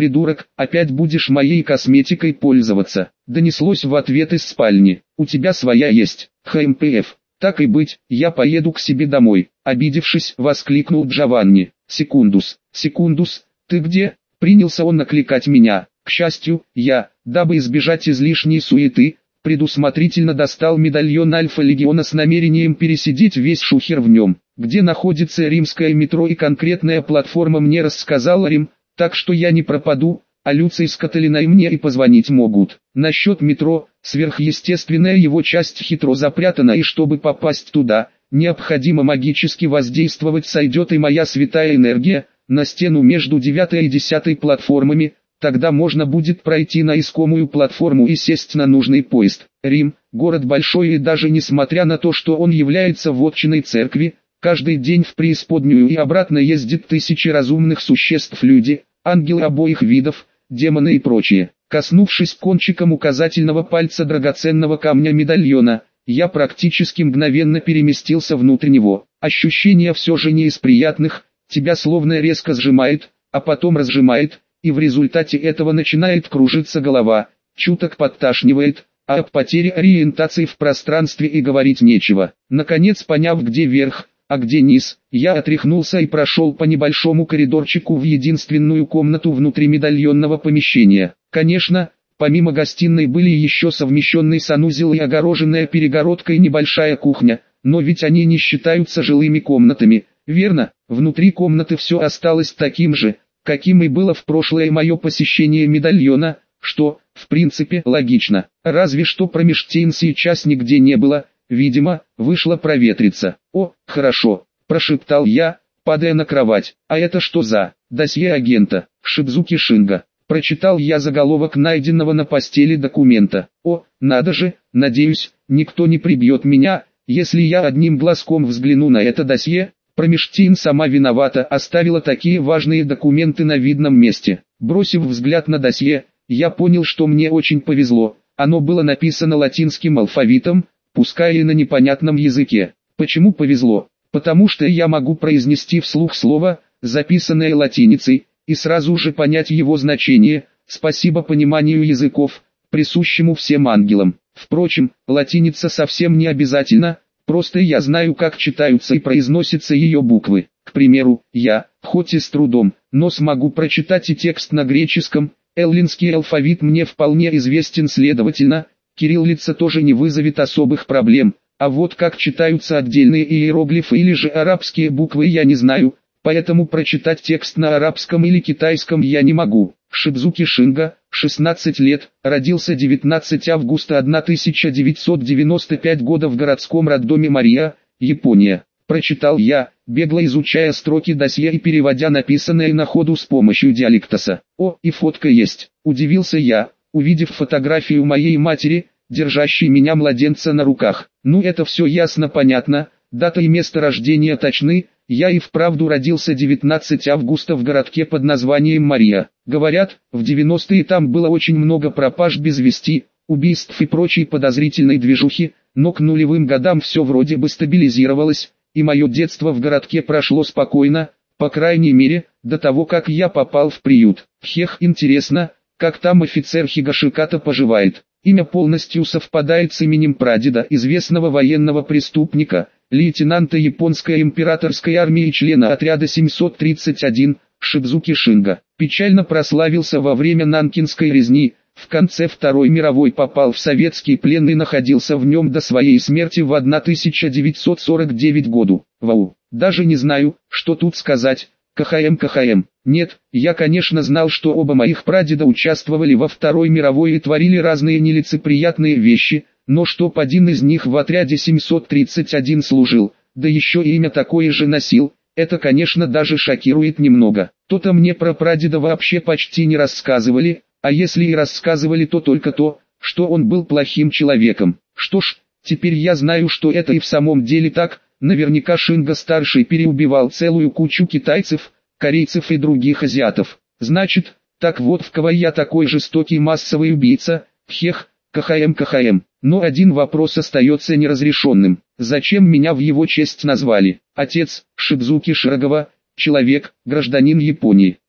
придурок, опять будешь моей косметикой пользоваться», донеслось в ответ из спальни. «У тебя своя есть, ХМПФ». «Так и быть, я поеду к себе домой», обидевшись, воскликнул Джованни. «Секундус, секундус, ты где?» Принялся он накликать меня. К счастью, я, дабы избежать излишней суеты, предусмотрительно достал медальон Альфа-легиона с намерением пересидеть весь шухер в нем. Где находится римское метро и конкретная платформа, мне рассказал Рим, так что я не пропаду, а Люций с Каталиной мне и позвонить могут. Насчет метро, сверхъестественная его часть хитро запрятана, и чтобы попасть туда, необходимо магически воздействовать, сойдет и моя святая энергия, на стену между девятой и десятой платформами, тогда можно будет пройти на искомую платформу и сесть на нужный поезд. Рим, город большой, и даже несмотря на то, что он является вотчиной церкви, каждый день в преисподнюю и обратно ездит тысячи разумных существ, люди, ангелы обоих видов, демоны и прочее. Коснувшись кончиком указательного пальца драгоценного камня медальона, я практически мгновенно переместился внутрь него. Ощущение все же не из приятных, тебя словно резко сжимает, а потом разжимает, и в результате этого начинает кружиться голова, чуток подташнивает, а об потере ориентации в пространстве и говорить нечего. Наконец, поняв, где верх, а где низ, я отряхнулся и прошел по небольшому коридорчику в единственную комнату внутри медальонного помещения. Конечно, помимо гостиной были еще совмещенный санузел и огороженная перегородкой небольшая кухня, но ведь они не считаются жилыми комнатами, верно? Внутри комнаты все осталось таким же, каким и было в прошлое мое посещение медальона, что, в принципе, логично. Разве что Промештейн сейчас нигде не было, видимо, вышло проветриться. «О, хорошо», – прошептал я, падая на кровать. «А это что за досье агента Шидзуки Шинга?» Прочитал я заголовок найденного на постели документа. «О, надо же, надеюсь, никто не прибьет меня, если я одним глазком взгляну на это досье». Промештейн сама виновата, оставила такие важные документы на видном месте. Бросив взгляд на досье, я понял, что мне очень повезло. Оно было написано латинским алфавитом, пускай и на непонятном языке. Почему повезло? Потому что я могу произнести вслух слово, записанное латиницей, и сразу же понять его значение, спасибо пониманию языков, присущему всем ангелам. Впрочем, латиница совсем не обязательно, просто я знаю, как читаются и произносятся ее буквы. К примеру, я, хоть и с трудом, но смогу прочитать и текст на греческом. Эллинский алфавит мне вполне известен, следовательно, кириллица тоже не вызовет особых проблем. А вот как читаются отдельные иероглифы или же арабские буквы я не знаю, поэтому прочитать текст на арабском или китайском я не могу. Шидзуки Шинга, шестнадцать лет, родился девятнадцатого августа тысяча девятьсот девяносто пятого года в городском роддоме Мария, Япония. Прочитал я, бегло изучая строки досье и переводя написанное на ходу с помощью диалектоса. О, и фотка есть. Удивился я, увидев фотографию моей матери, держащей меня младенца на руках. Ну это все ясно понятно, дата и место рождения точны. Я и вправду родился девятнадцатого августа в городке под названием Мария. Говорят, в девяностые там было очень много пропаж без вести, убийств и прочей подозрительной движухи, но к нулевым годам все вроде бы стабилизировалось, и мое детство в городке прошло спокойно, по крайней мере, до того как я попал в приют. Хех, интересно, как там офицер Хигашиката поживает. Имя полностью совпадает с именем прадеда, известного военного преступника, лейтенанта японской императорской армии и члена отряда семьсот тридцать один, Шидзуки Шинга. Печально прославился во время Нанкинской резни, в конце Второй мировой попал в советский плен и находился в нем до своей смерти в тысяча девятьсот сорок девятом году. Вау, даже не знаю, что тут сказать. КХМ КХМ. Нет, я конечно знал, что оба моих прадеда участвовали во Второй мировой и творили разные нелицеприятные вещи, но чтоб один из них в отряде семьсот тридцать один служил, да еще и имя такое же носил, это конечно даже шокирует немного. То-то мне про прадеда вообще почти не рассказывали, а если и рассказывали, то только то, что он был плохим человеком. Что ж, теперь я знаю, что это и в самом деле так. Наверняка Шинга-старший переубивал целую кучу китайцев, корейцев и других азиатов. Значит, так вот в кого я такой жестокий массовый убийца, хех, КХМ КХМ. Но один вопрос остается неразрешенным. Зачем меня в его честь назвали? Отец, Шидзуки Широгава, человек, гражданин Японии.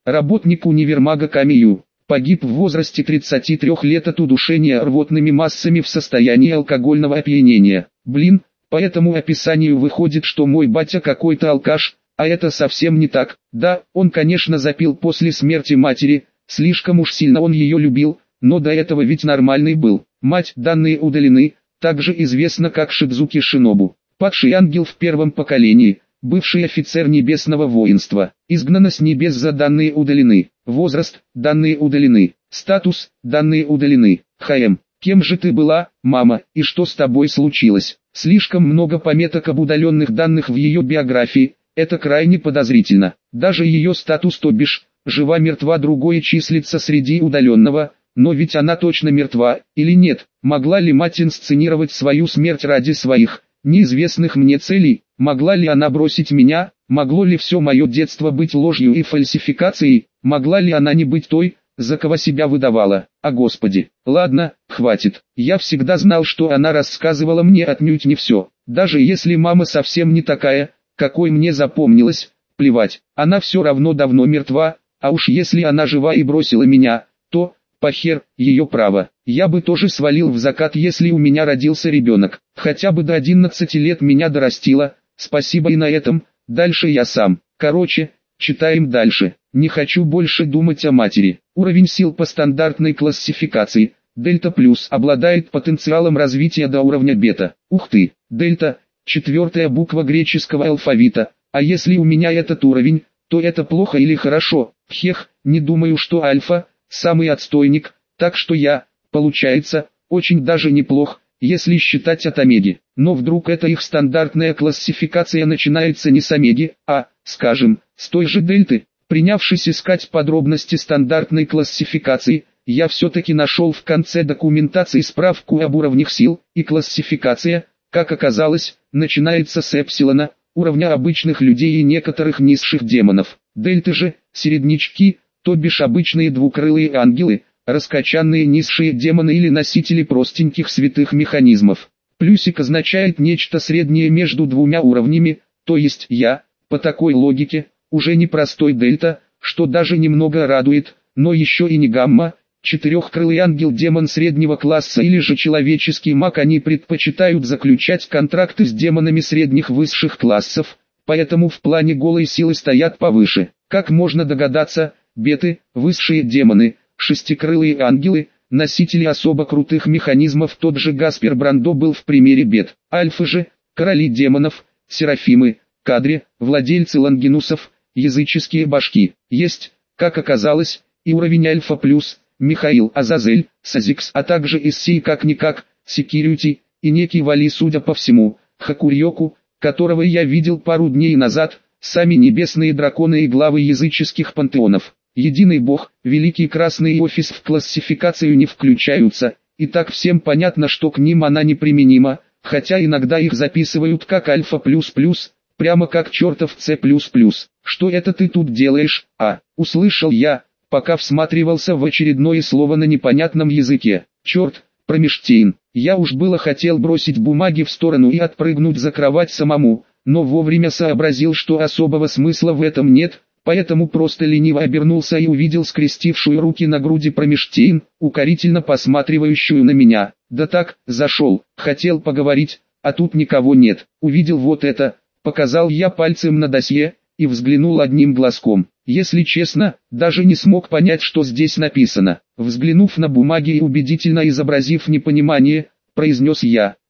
работник универмага Камию, погиб в возрасте тридцати трёх лет от удушения рвотными массами в состоянии алкогольного опьянения. Блин, по этому описанию выходит, что мой батя какой-то алкаш, а это совсем не так. Да, он конечно запил после смерти матери, слишком уж сильно он ее любил, но до этого ведь нормальный был. Мать, данные удалены, также известна как Шидзуки Шинобу. Падший ангел в первом поколении, бывший офицер небесного воинства, изгнана с небес за данные удалены. Возраст, данные удалены. Статус, данные удалены. ХМ. Кем же ты была, мама, и что с тобой случилось? Слишком много пометок об удаленных данных в ее биографии, это крайне подозрительно. Даже ее статус, то бишь, жива-мертва, другое числится среди удаленного, но ведь она точно мертва, или нет? Могла ли мать инсценировать свою смерть ради своих, неизвестных мне целей? Могла ли она бросить меня? Могло ли все мое детство быть ложью и фальсификацией? Могла ли она не быть той, за кого себя выдавала? А Господи, ладно, хватит. Я всегда знал, что она рассказывала мне отнюдь не все. Даже если мама совсем не такая, какой мне запомнилась, плевать. Она все равно давно мертва, а уж если она жива и бросила меня, то, похер, ее право. Я бы тоже свалил в закат, если у меня родился ребенок. Хотя бы до одиннадцати лет меня дорастила, спасибо и на этом, дальше я сам. Короче, читаем дальше. Не хочу больше думать о матери. Уровень сил по стандартной классификации. Дельта плюс обладает потенциалом развития до уровня бета. Ух ты, дельта, четвертая буква греческого алфавита. А если у меня этот уровень, то это плохо или хорошо? Хех, не думаю, что альфа самый отстойник, так что я, получается, очень даже неплох, если считать от омеги. Но вдруг эта их стандартная классификация начинается не с омеги, а, скажем, с той же дельты. Принявшись искать подробности стандартной классификации, я все-таки нашел в конце документации справку об уровнях сил, и классификация, как оказалось, начинается с эпсилона, уровня обычных людей и некоторых низших демонов. Дельты же, середнячки, то бишь обычные двукрылые ангелы, раскачанные низшие демоны или носители простеньких святых механизмов. Плюсик означает нечто среднее между двумя уровнями, то есть я, по такой логике, уже не простой дельта, что даже немного радует, но еще и не гамма. Четырехкрылый ангел-демон среднего класса или же человеческий маг, они предпочитают заключать контракты с демонами средних высших классов, поэтому в плане голой силы стоят повыше. Как можно догадаться, беты, высшие демоны, шестикрылые ангелы, носители особо крутых механизмов. Тот же Гаспер Брандо был в примере бет. Альфы же, короли демонов, серафимы, кадри, владельцы лангинусов, языческие башки. Есть, как оказалось, и уровень альфа плюс, Михаил Азазель, Сазикс, а также Иссей как-никак, Секьюрити, и некий Вали, судя по всему, Хакурьоку, которого я видел пару дней назад, сами небесные драконы и главы языческих пантеонов. Единый бог, великий красный офис в классификацию не включаются, и так всем понятно, что к ним она неприменима, хотя иногда их записывают как альфа плюс плюс, прямо как чертов С плюс плюс. Что это ты тут делаешь, а? Услышал я, пока всматривался в очередное слово на непонятном языке. Черт, Промештейн. Я уж было хотел бросить бумаги в сторону и отпрыгнуть за кровать самому, но вовремя сообразил, что особого смысла в этом нет, поэтому просто лениво обернулся и увидел скрестившую руки на груди Промештейн, укорительно посматривающую на меня. Да так, зашел, хотел поговорить, а тут никого нет. Увидел вот это, показал я пальцем на досье, и взглянул одним глазком. Если честно, даже не смог понять, что здесь написано. Взглянув на бумаги и убедительно изобразив непонимание, произнес я: